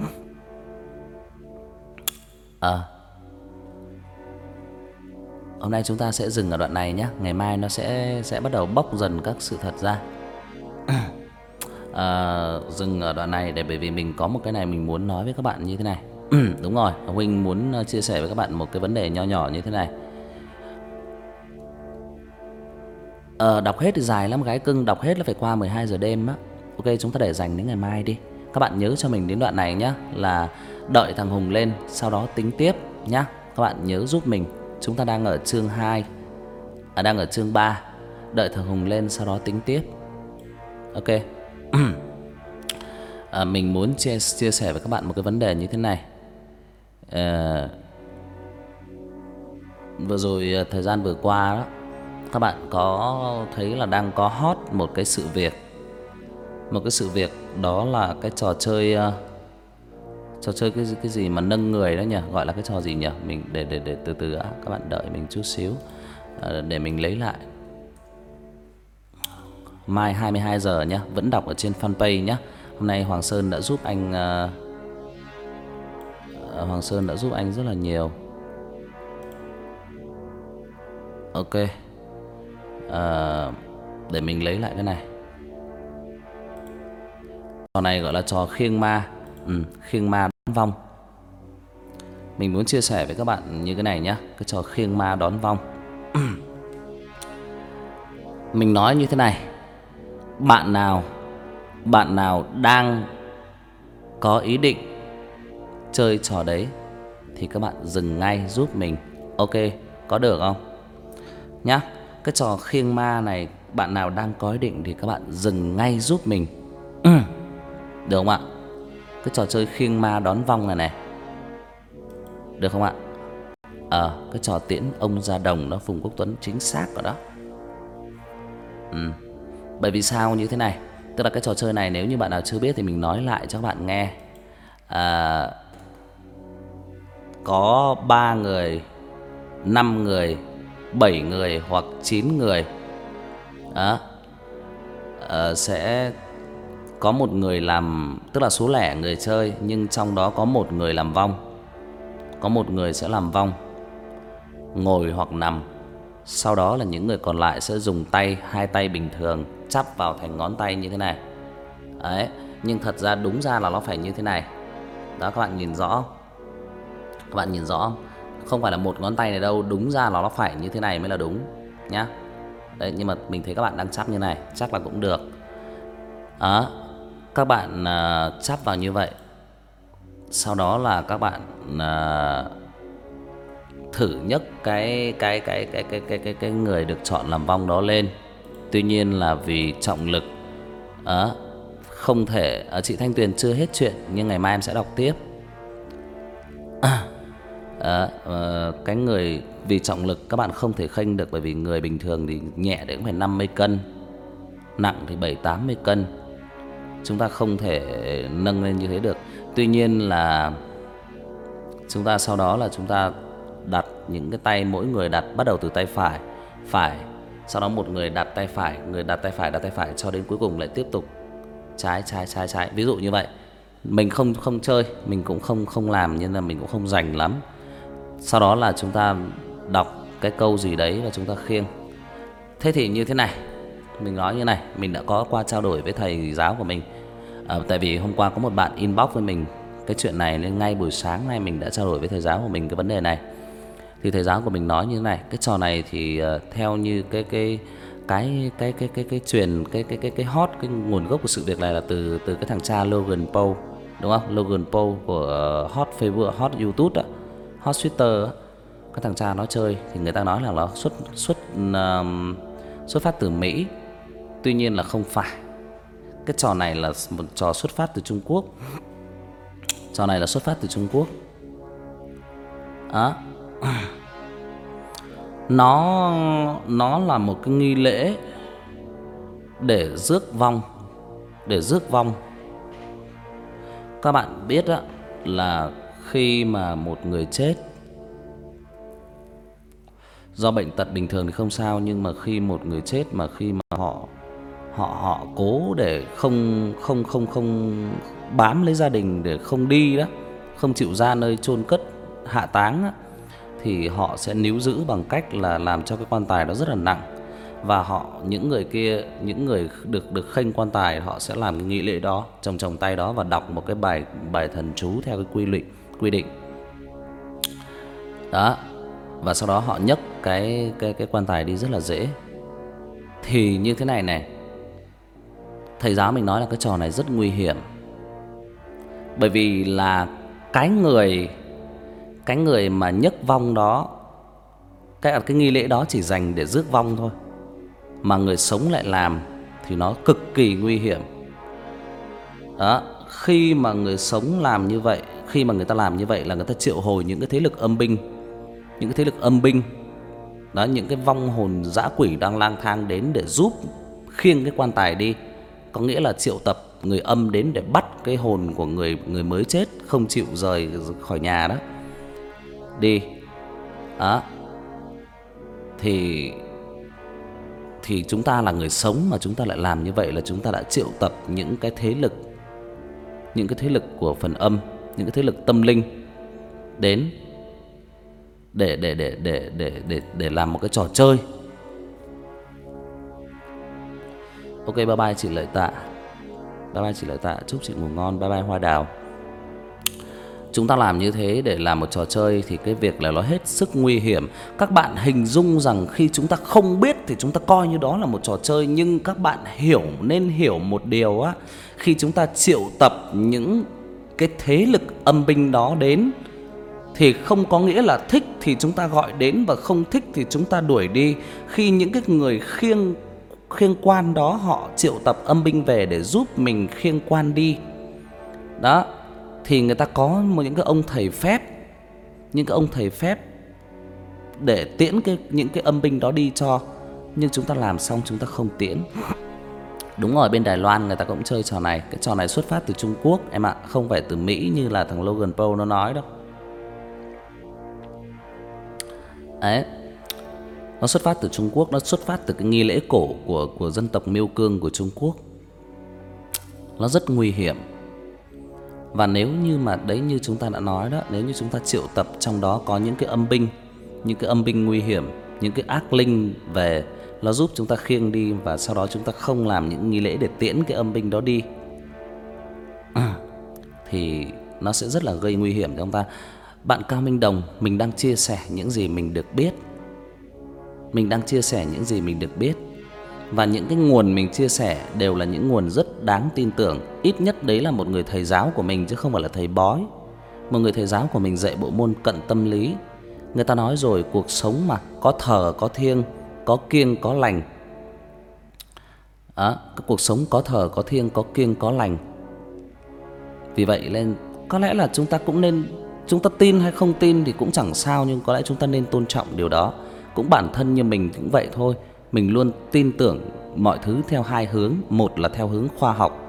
Hôm nay chúng ta sẽ dừng ở đoạn này nhé. Ngày mai nó sẽ bắt đầu bóc dần các sự thật ra. Dừng ở đoạn này để bởi vì mình có một cái này mình muốn nói với các bạn như thế này. Đúng rồi, Huynh muốn chia sẻ với các bạn một cái vấn đề nho nhỏ như thế này. Đọc hết thì dài lắm gái cưng, đọc hết là phải qua 12 giờ đêm á. Ok, chúng ta để dành đến ngày mai đi. Các bạn nhớ cho mình đến đoạn này nhé, là đợi thằng Hùng lên sau đó tính tiếp nhá. Các bạn nhớ giúp mình. Chúng ta đang ở chương 2, đang ở chương 3. Đợi thằng Hùng lên sau đó tính tiếp. Ok. Mình muốn chia sẻ với các bạn một cái vấn đề như thế này. Vừa rồi thời gian vừa qua đó, các bạn có thấy là đang có hot một cái sự việc. Một cái sự việc đó là cái trò chơi cái gì mà nâng người đó nhỉ, gọi là cái trò gì nhỉ? Mình để từ từ đã, các bạn đợi mình chút xíu để mình lấy lại. Mai 22 giờ nhá, vẫn đọc ở trên fanpage nhá. Hôm nay Hoàng Sơn đã giúp anh rất là nhiều. Ok. Để mình lấy lại cái này. Trò này gọi là trò khiêng ma. Khiêng ma đón vong. Mình muốn chia sẻ với các bạn như cái này nhá, cái trò khiêng ma đón vong. Mình nói như thế này, bạn nào đang có ý định chơi trò đấy thì các bạn dừng ngay giúp mình. Ok, có được không? Nhá, cái trò khiêng ma này bạn nào đang có ý định thì các bạn dừng ngay giúp mình. Được không ạ? Cái trò chơi khiêng ma đón vong này này, được không ạ? Cái trò tiễn ông ra đồng đó, Phùng Quốc Tuấn chính xác rồi đó. Bởi vì sao như thế này? Tức là cái trò chơi này nếu như bạn nào chưa biết thì mình nói lại cho các bạn nghe. Có 3 người, 5 người, 7 người hoặc 9 người đó, sẽ có một người làm, tức là số lẻ người chơi, nhưng trong đó có một người làm vong. Có một người sẽ làm vong, ngồi hoặc nằm. Sau đó là những người còn lại sẽ dùng tay, hai tay bình thường chắp vào thành ngón tay như thế này. Đấy, nhưng thật ra đúng ra là nó phải như thế này. Đó, các bạn nhìn rõ. Các bạn nhìn rõ không? Không phải là một ngón tay này đâu, đúng ra là nó phải như thế này mới là đúng nhá. Đấy, nhưng mà mình thấy các bạn đang chắp như này, chắc là cũng được. Đó, các bạn chắp vào như vậy. Sau đó là các bạn thử nhấc cái người được chọn làm vong đó lên. Tuy nhiên là vì trọng lực không thể, chị Thanh Tuyền chưa hết chuyện nhưng ngày mai em sẽ đọc tiếp. Cái người vì trọng lực các bạn không thể khênh được, bởi vì người bình thường thì nhẹ thì cũng phải 50 cân, nặng thì 7-80 cân. Chúng ta không thể nâng lên như thế được. Tuy nhiên là chúng ta sau đó là chúng ta đặt những cái tay, mỗi người đặt bắt đầu từ tay phải, sau đó một người đặt tay phải, người đặt tay phải cho đến cuối cùng lại tiếp tục trái. Ví dụ như vậy. Mình không chơi, mình cũng không làm nên là mình cũng không rành lắm. Sau đó là chúng ta đọc cái câu gì đấy và chúng ta khiêng. Thế thì như thế này, mình nói như này, mình đã có qua trao đổi với thầy giáo của mình. Tại vì hôm qua có một bạn inbox với mình cái chuyện này, nên ngay buổi sáng nay mình đã trao đổi với thầy giáo của mình cái vấn đề này. Thì thầy giáo của mình nói như thế này, cái trò này thì theo như cái truyền cái hot, cái nguồn gốc của sự việc này là từ cái thằng cha Logan Paul, đúng không? Logan Paul của hot Facebook, hot YouTube đó, hot Twitter đó. Các thằng cha nó chơi thì người ta nói là nó xuất phát từ Mỹ. Tuy nhiên là không phải. Cái trò này là một trò xuất phát từ Trung Quốc. Trò này là xuất phát từ Trung Quốc. Đó. Nó là một cái nghi lễ để rước vong. Các bạn biết đó, là khi mà một người chết do bệnh tật bình thường thì không sao, nhưng mà khi một người chết mà khi mà họ cố để không bám lấy gia đình, để không đi đó, không chịu ra nơi chôn cất hạ táng á, thì họ sẽ níu giữ bằng cách là làm cho cái quan tài đó rất là nặng. Và những người kia, những người được khênh quan tài, họ sẽ làm cái nghi lễ đó, chồng tay đó và đọc một cái bài thần chú theo cái quy định đó. Và sau đó họ nhấc cái quan tài đi rất là dễ. Thì như thế này này, thầy giáo mình nói là cái trò này rất nguy hiểm. Bởi vì là cái người mà nhấc vong đó, cái nghi lễ đó chỉ dành để rước vong thôi, mà người sống lại làm thì nó cực kỳ nguy hiểm. Đó, khi mà người sống làm như vậy, khi mà người ta làm như vậy là người ta triệu hồi những cái thế lực âm binh, những cái thế lực âm binh đó, những cái vong hồn dã quỷ đang lang thang đến để giúp khiêng cái quan tài đi. Có nghĩa là triệu tập người âm đến để bắt cái hồn của người mới chết không chịu rời khỏi nhà đó đi. Đó. Thì chúng ta là người sống mà chúng ta lại làm như vậy là chúng ta đã triệu tập những cái thế lực của phần âm, những cái thế lực tâm linh đến để làm một cái trò chơi. Ok, bye bye chị Lợi Tạ. Bye bye chị Lợi Tạ, chúc chị ngủ ngon. Bye bye Hoa Đào. Chúng ta làm như thế để làm một trò chơi thì cái việc là nó hết sức nguy hiểm. Các bạn hình dung rằng khi chúng ta không biết thì chúng ta coi như đó là một trò chơi, nhưng các bạn nên hiểu một điều á, khi chúng ta triệu tập những cái thế lực âm binh đó đến thì không có nghĩa là thích thì chúng ta gọi đến và không thích thì chúng ta đuổi đi. Khi những cái người khiêng quan đó họ triệu tập âm binh về để giúp mình khiêng quan đi đó, thì người ta có những cái ông thầy phép để tiễn những cái âm binh đó đi cho. Nhưng chúng ta làm xong chúng ta không tiễn. Đúng rồi, bên Đài Loan người ta cũng chơi trò này. Cái trò này xuất phát từ Trung Quốc em ạ, không phải từ Mỹ như là thằng Logan Paul nó nói đâu. Đấy, nó xuất phát từ Trung Quốc, nó xuất phát từ cái nghi lễ cổ của dân tộc Miêu Cương của Trung Quốc. Nó rất nguy hiểm. Và nếu như mà đấy, như chúng ta đã nói đó, nếu như chúng ta triệu tập trong đó có những cái âm binh nguy hiểm, những cái ác linh về, nó giúp chúng ta khiêng đi, và sau đó chúng ta không làm những nghi lễ để tiễn cái âm binh đó đi thì nó sẽ rất là gây nguy hiểm cho chúng ta. Bạn Cao Minh Đồng, mình đang chia sẻ những gì mình được biết. Và những cái nguồn mình chia sẻ đều là những nguồn rất đáng tin tưởng. Ít nhất đấy là một người thầy giáo của mình chứ không phải là thầy bói. Một người thầy giáo của mình dạy bộ môn cận tâm lý. Người ta nói rồi, cuộc sống mà có thờ có thiêng, có kiêng có lành. Cuộc sống có thờ có thiêng, có kiêng có lành. Vì vậy nên có lẽ là chúng ta cũng nên, chúng ta tin hay không tin thì cũng chẳng sao, nhưng có lẽ chúng ta nên tôn trọng điều đó. Cũng bản thân như mình cũng vậy thôi. Mình luôn tin tưởng mọi thứ theo hai hướng. Một là theo hướng khoa học.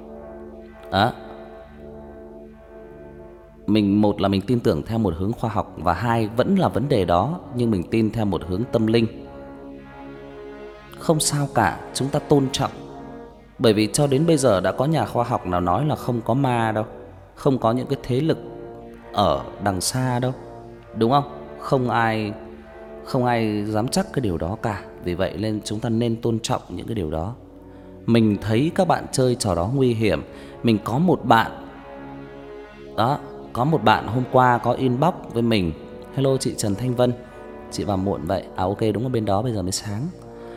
Một là mình tin tưởng theo một hướng khoa học, và hai vẫn là vấn đề đó, nhưng mình tin theo một hướng tâm linh. Không sao cả, chúng ta tôn trọng. Bởi vì cho đến bây giờ đã có nhà khoa học nào nói là không có ma đâu, không có những cái thế lực ở đằng xa đâu, đúng không? Không ai dám chắc cái điều đó cả. Vì vậy nên chúng ta nên tôn trọng những cái điều đó. Mình thấy các bạn chơi trò đó nguy hiểm. Mình có một bạn đó, có một bạn hôm qua có inbox với mình: hello chị Trần Thanh Vân, chị vào muộn vậy. Ok, đúng ở bên đó bây giờ mới sáng.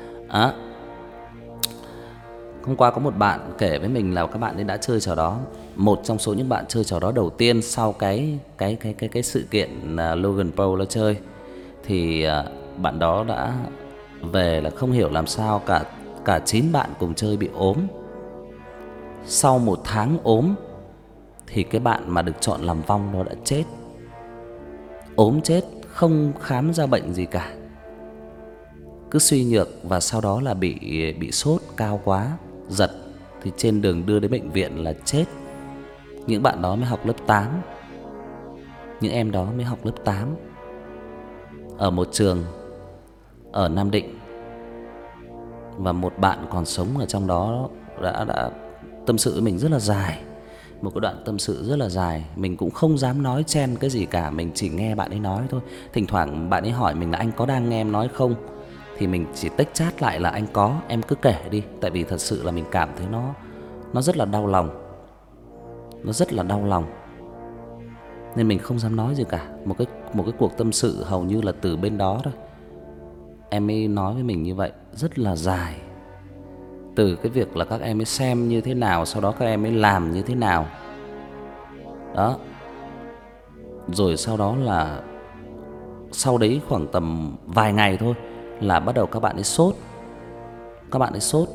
Hôm qua có một bạn kể với mình là các bạn ấy đã chơi trò đó. Một trong số những bạn chơi trò đó đầu tiên sau cái sự kiện Logan Paul nó chơi, thì bạn đó đã về là không hiểu làm sao cả 9 bạn cùng chơi bị ốm. Sau 1 tháng ốm thì cái bạn mà được chọn làm vong đó đã chết. Ốm chết, không khám ra bệnh gì cả, cứ suy nhược, và sau đó là bị sốt cao quá, giật, thì trên đường đưa đến bệnh viện là chết. Những bạn đó mới học lớp 8. Những em đó mới học lớp 8 ở một trường ở Nam Định. Và một bạn còn sống ở trong đó đã tâm sự với mình rất là dài. Một cái đoạn tâm sự rất là dài. Mình cũng không dám nói chen cái gì cả, mình chỉ nghe bạn ấy nói thôi. Thỉnh thoảng bạn ấy hỏi mình là anh có đang nghe em nói không, thì mình chỉ tích chat lại là anh có, em cứ kể đi. Tại vì thật sự là mình cảm thấy nó rất là đau lòng. Nó rất là đau lòng, nên mình không dám nói gì cả. Một cái cuộc tâm sự hầu như là từ bên đó thôi. Em ấy nói với mình như vậy rất là dài. Từ cái việc là các em ấy xem như thế nào, sau đó các em ấy làm như thế nào. Đó. Rồi sau đó là sau đấy khoảng tầm vài ngày thôi là bắt đầu các bạn ấy sốt. Các bạn ấy sốt.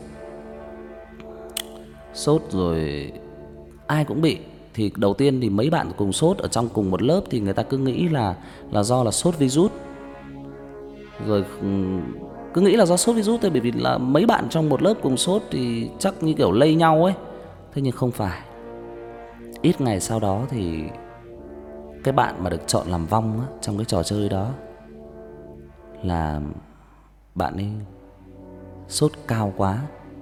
Sốt rồi ai cũng bị. Thì đầu tiên thì mấy bạn cùng sốt ở trong cùng một lớp thì người ta cứ nghĩ là do là sốt virus. Rồi cứ nghĩ là do sốt virus thôi, bởi vì là mấy bạn trong một lớp cùng sốt thì chắc như kiểu lây nhau ấy. Thế nhưng không phải. Ít ngày sau đó thì cái bạn mà được chọn làm vong á, trong cái trò chơi đó là bạn ấy sốt cao quá.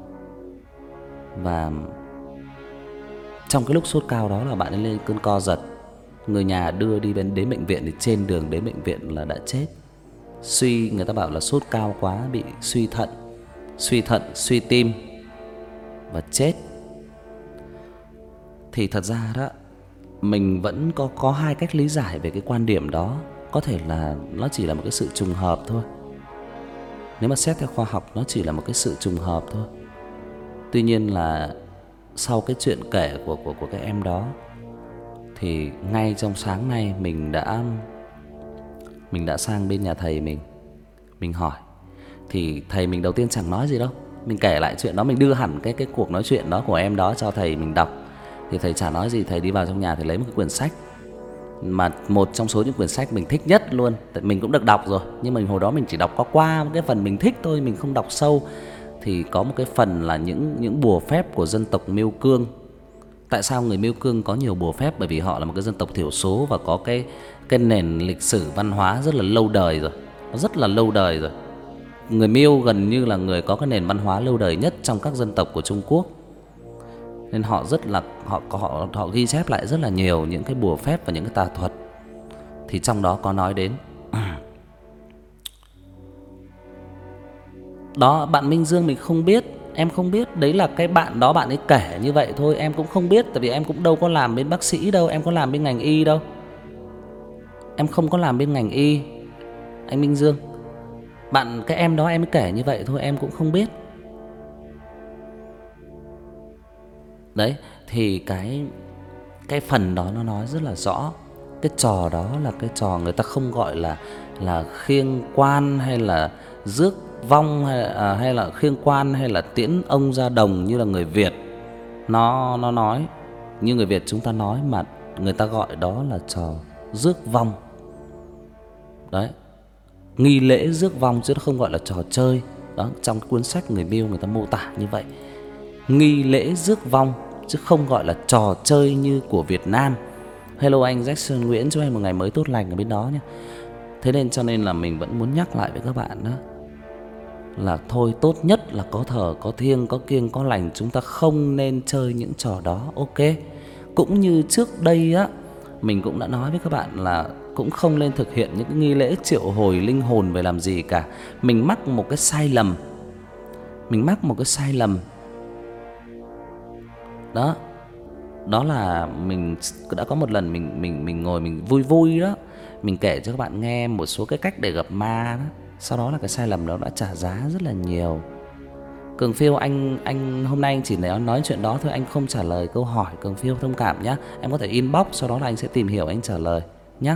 Và trong cái lúc sốt cao đó là bạn ấy lên cơn co giật. Người nhà đưa đi đến bệnh viện thì trên đường đến bệnh viện là đã chết. Người ta bảo là sốt cao quá bị suy thận, suy tim và chết. Thì thật ra đó, mình vẫn có hai cách lý giải về cái quan điểm đó. Có thể là nó chỉ là một cái sự trùng hợp thôi. Nếu mà xét theo khoa học nó chỉ là một cái sự trùng hợp thôi. Tuy nhiên là sau cái chuyện kể của cái em đó thì ngay trong sáng nay mình đã sang bên nhà thầy mình hỏi. Thì thầy mình đầu tiên chẳng nói gì đâu. Mình kể lại chuyện đó, mình đưa hẳn cái cuộc nói chuyện đó của em đó cho thầy mình đọc. Thì thầy chả nói gì, thầy đi vào trong nhà thầy lấy một cái quyển sách mà một trong số những quyển sách mình thích nhất luôn. Tại mình cũng được đọc rồi, nhưng mà hồi đó mình chỉ đọc qua cái phần mình thích thôi, mình không đọc sâu. Thì có một cái phần là những bùa phép của dân tộc Miêu Cương. Tại sao người Miêu Cương có nhiều bùa phép? Bởi vì họ là một cái dân tộc thiểu số và có cái nền lịch sử văn hóa rất là lâu đời rồi. Nó rất là lâu đời rồi. Người Miêu gần như là người có cái nền văn hóa lâu đời nhất trong các dân tộc của Trung Quốc. Nên họ rất là họ ghi chép lại rất là nhiều những cái bùa phép và những cái tà thuật. Thì trong đó có nói đến đó, bạn Minh Dương mình không biết, em không biết, đấy là cái bạn đó bạn ấy kể như vậy thôi, em cũng không biết. Tại vì em cũng đâu có làm bên bác sĩ đâu, em có làm bên ngành y đâu. Em không có làm bên ngành y, anh Minh Dương. Cái em đó em ấy kể như vậy thôi, em cũng không biết. Đấy, thì cái phần đó nó nói rất là rõ. Cái trò đó là cái trò người ta không gọi là khiêng quan hay là rước vong hay là khiêng quan hay là tiễn ông ra đồng như là người Việt nó nói, như người Việt chúng ta nói, mà người ta gọi đó là trò rước vong. Đấy, nghi lễ rước vong chứ nó không gọi là trò chơi. Đó, trong cuốn sách người Miêu người ta mô tả như vậy. Nghi lễ rước vong chứ không gọi là trò chơi như của Việt Nam. Hello anh Jackson Nguyễn, chúc anh một ngày mới tốt lành ở bên đó nhé. Thế nên cho nên là mình vẫn muốn nhắc lại với các bạn đó là thôi, tốt nhất là có thờ, có thiêng, có kiêng, có lành, chúng ta không nên chơi những trò đó, ok? Cũng như trước đây á, mình cũng đã nói với các bạn là cũng không nên thực hiện những cái nghi lễ triệu hồi linh hồn về làm gì cả. Mình mắc một cái sai lầm. Đó. Đó là mình đã có một lần mình ngồi mình vui vui đó, mình kể cho các bạn nghe một số cái cách để gặp ma đó. Sau đó là cái sai lầm đó đã trả giá rất là nhiều. Cường Phiêu, anh hôm nay anh chỉ nói chuyện đó thôi, anh không trả lời câu hỏi. Cường Phiêu thông cảm nhá. Em có thể inbox, sau đó là anh sẽ tìm hiểu, anh trả lời nhá.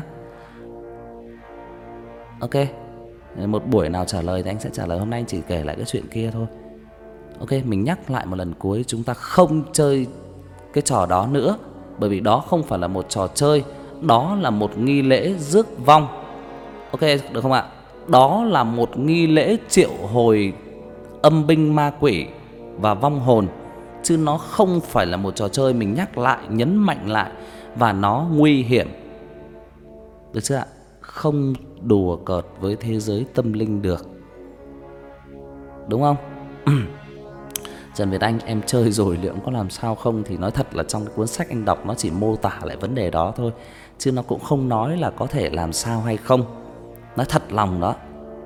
Ok. Một buổi nào trả lời thì anh sẽ trả lời, hôm nay anh chỉ kể lại cái chuyện kia thôi. Ok, mình nhắc lại một lần cuối, chúng ta không chơi cái trò đó nữa. Bởi vì đó không phải là một trò chơi, đó là một nghi lễ rước vong. Ok, được không ạ? Đó là một nghi lễ triệu hồi âm binh ma quỷ và vong hồn, chứ nó không phải là một trò chơi. Mình nhắc lại, nhấn mạnh lại, và nó nguy hiểm. Được chưa ạ? Không đùa cợt với thế giới tâm linh được, đúng không? Trần Việt Anh, em chơi rồi liệu có làm sao không? Thì nói thật là trong cái cuốn sách anh đọc nó chỉ mô tả lại vấn đề đó thôi, chứ nó cũng không nói là có thể làm sao hay không. Nói thật lòng đó.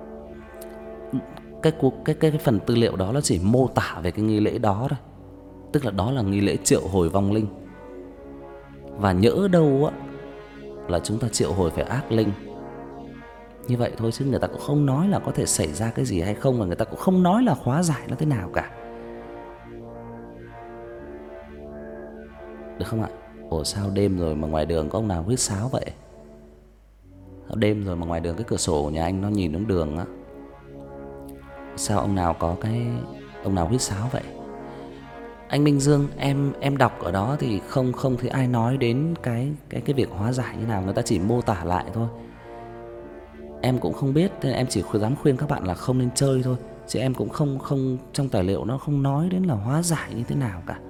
Cái phần tư liệu đó nó chỉ mô tả về cái nghi lễ đó thôi. Tức là đó là nghi lễ triệu hồi vong linh. Và nhỡ đâu á là chúng ta triệu hồi phải ác linh. Như vậy thôi, chứ người ta cũng không nói là có thể xảy ra cái gì hay không, và người ta cũng không nói là hóa giải nó thế nào cả. Được không ạ? Ủa sao đêm rồi mà ngoài đường có ông nào huýt sáo vậy? Sao đêm rồi mà ngoài đường cái cửa sổ của nhà anh nó nhìn xuống đường á. Sao ông nào huýt sáo vậy? Anh Minh Dương, em đọc ở đó thì không thấy ai nói đến cái việc hóa giải như nào, người ta chỉ mô tả lại thôi. Em cũng không biết, nên em chỉ dám khuyên các bạn là không nên chơi thôi, chứ em cũng không trong tài liệu nó không nói đến là hóa giải như thế nào cả.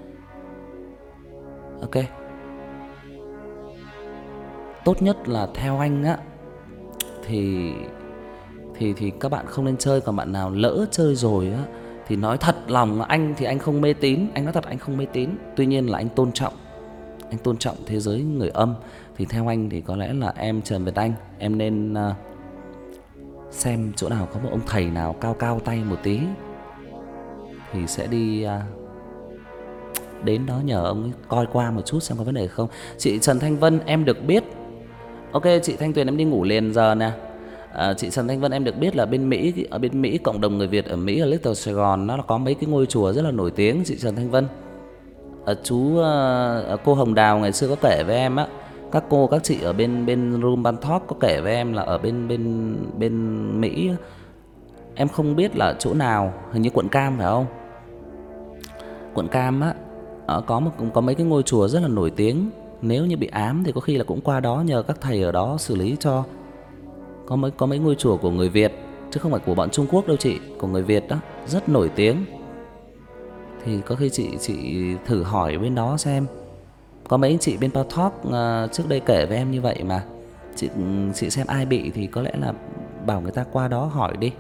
Ok. Tốt nhất là theo anh á thì các bạn không nên chơi, còn bạn nào lỡ chơi rồi á thì nói thật lòng là anh thì anh không mê tín, anh nói thật anh không mê tín. Tuy nhiên là anh tôn trọng thế giới người âm, thì theo anh thì có lẽ là em Trần Việt Anh, em nên xem chỗ nào có một ông thầy nào cao cao tay một tí thì sẽ đi đến đó nhờ ông ấy coi qua một chút xem có vấn đề không. Chị Trần Thanh Vân, em được biết. Ok, chị Thanh Tuyền em đi ngủ liền giờ nè. Chị Trần Thanh Vân, em được biết là ở bên Mỹ cộng đồng người Việt ở Mỹ, ở Little Sài Gòn nó có mấy cái ngôi chùa rất là nổi tiếng. Chị Trần Thanh Vân, cô Hồng Đào ngày xưa có kể với em á, các cô các chị ở bên Room Ban Talk có kể với em là ở bên Mỹ, em không biết là chỗ nào, hình như quận Cam phải không? Quận Cam á, có mấy cái ngôi chùa rất là nổi tiếng. Nếu như bị ám thì có khi là cũng qua đó nhờ các thầy ở đó xử lý cho. Có mấy ngôi chùa của người Việt chứ không phải của bọn Trung Quốc đâu chị, của người Việt đó, rất nổi tiếng. Thì có khi chị thử hỏi bên đó xem. Có mấy anh chị bên Pao Talk trước đây kể với em như vậy mà. Chị xem ai bị thì có lẽ là bảo người ta qua đó hỏi đi.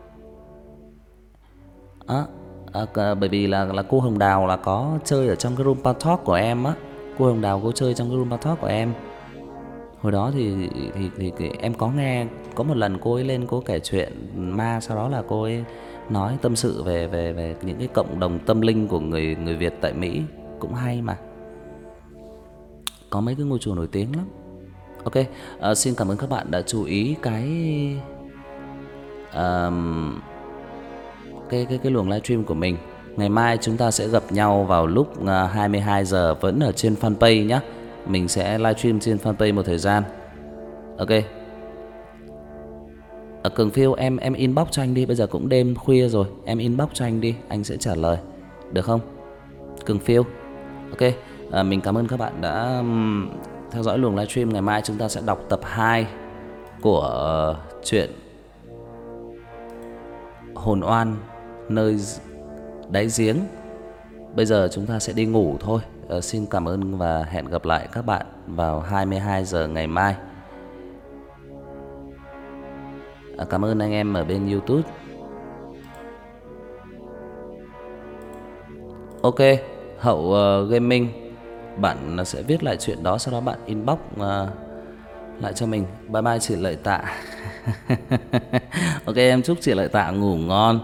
Bởi vì là cô Hồng Đào là có chơi ở trong cái room Pao Talk của em á. Cô Hồng Đào cô chơi trong cái room Pao Talk của em. Hồi đó thì em có nghe, có một lần cô ấy lên cô kể chuyện ma, sau đó là cô ấy nói tâm sự về những cái cộng đồng tâm linh của người Việt tại Mỹ, cũng hay mà. Có mấy cái ngôi chùa nổi tiếng lắm. Ok, xin cảm ơn các bạn đã chú ý cái luồng livestream của mình. Ngày mai chúng ta sẽ gặp nhau vào lúc 22 giờ vẫn ở trên fanpage nhé. Mình sẽ livestream trên fanpage một thời gian. Ok. Cường Phiêu, em inbox cho anh đi, bây giờ cũng đêm khuya rồi, em inbox cho anh đi, anh sẽ trả lời. Được không? Cường Phiêu. Ok, mình cảm ơn các bạn đã theo dõi luồng livestream. Ngày mai chúng ta sẽ đọc tập 2 của truyện Hồn Oan Nơi Đáy Giếng. Bây giờ chúng ta sẽ đi ngủ thôi. Xin cảm ơn và hẹn gặp lại các bạn vào 22 giờ ngày mai. Cảm ơn anh em ở bên YouTube. Ok, Hậu Gaming, bạn sẽ viết lại chuyện đó, sau đó bạn inbox lại cho mình. Bye bye chị Lợi Tạ. Ok, em chúc chị Lợi Tạ ngủ ngon.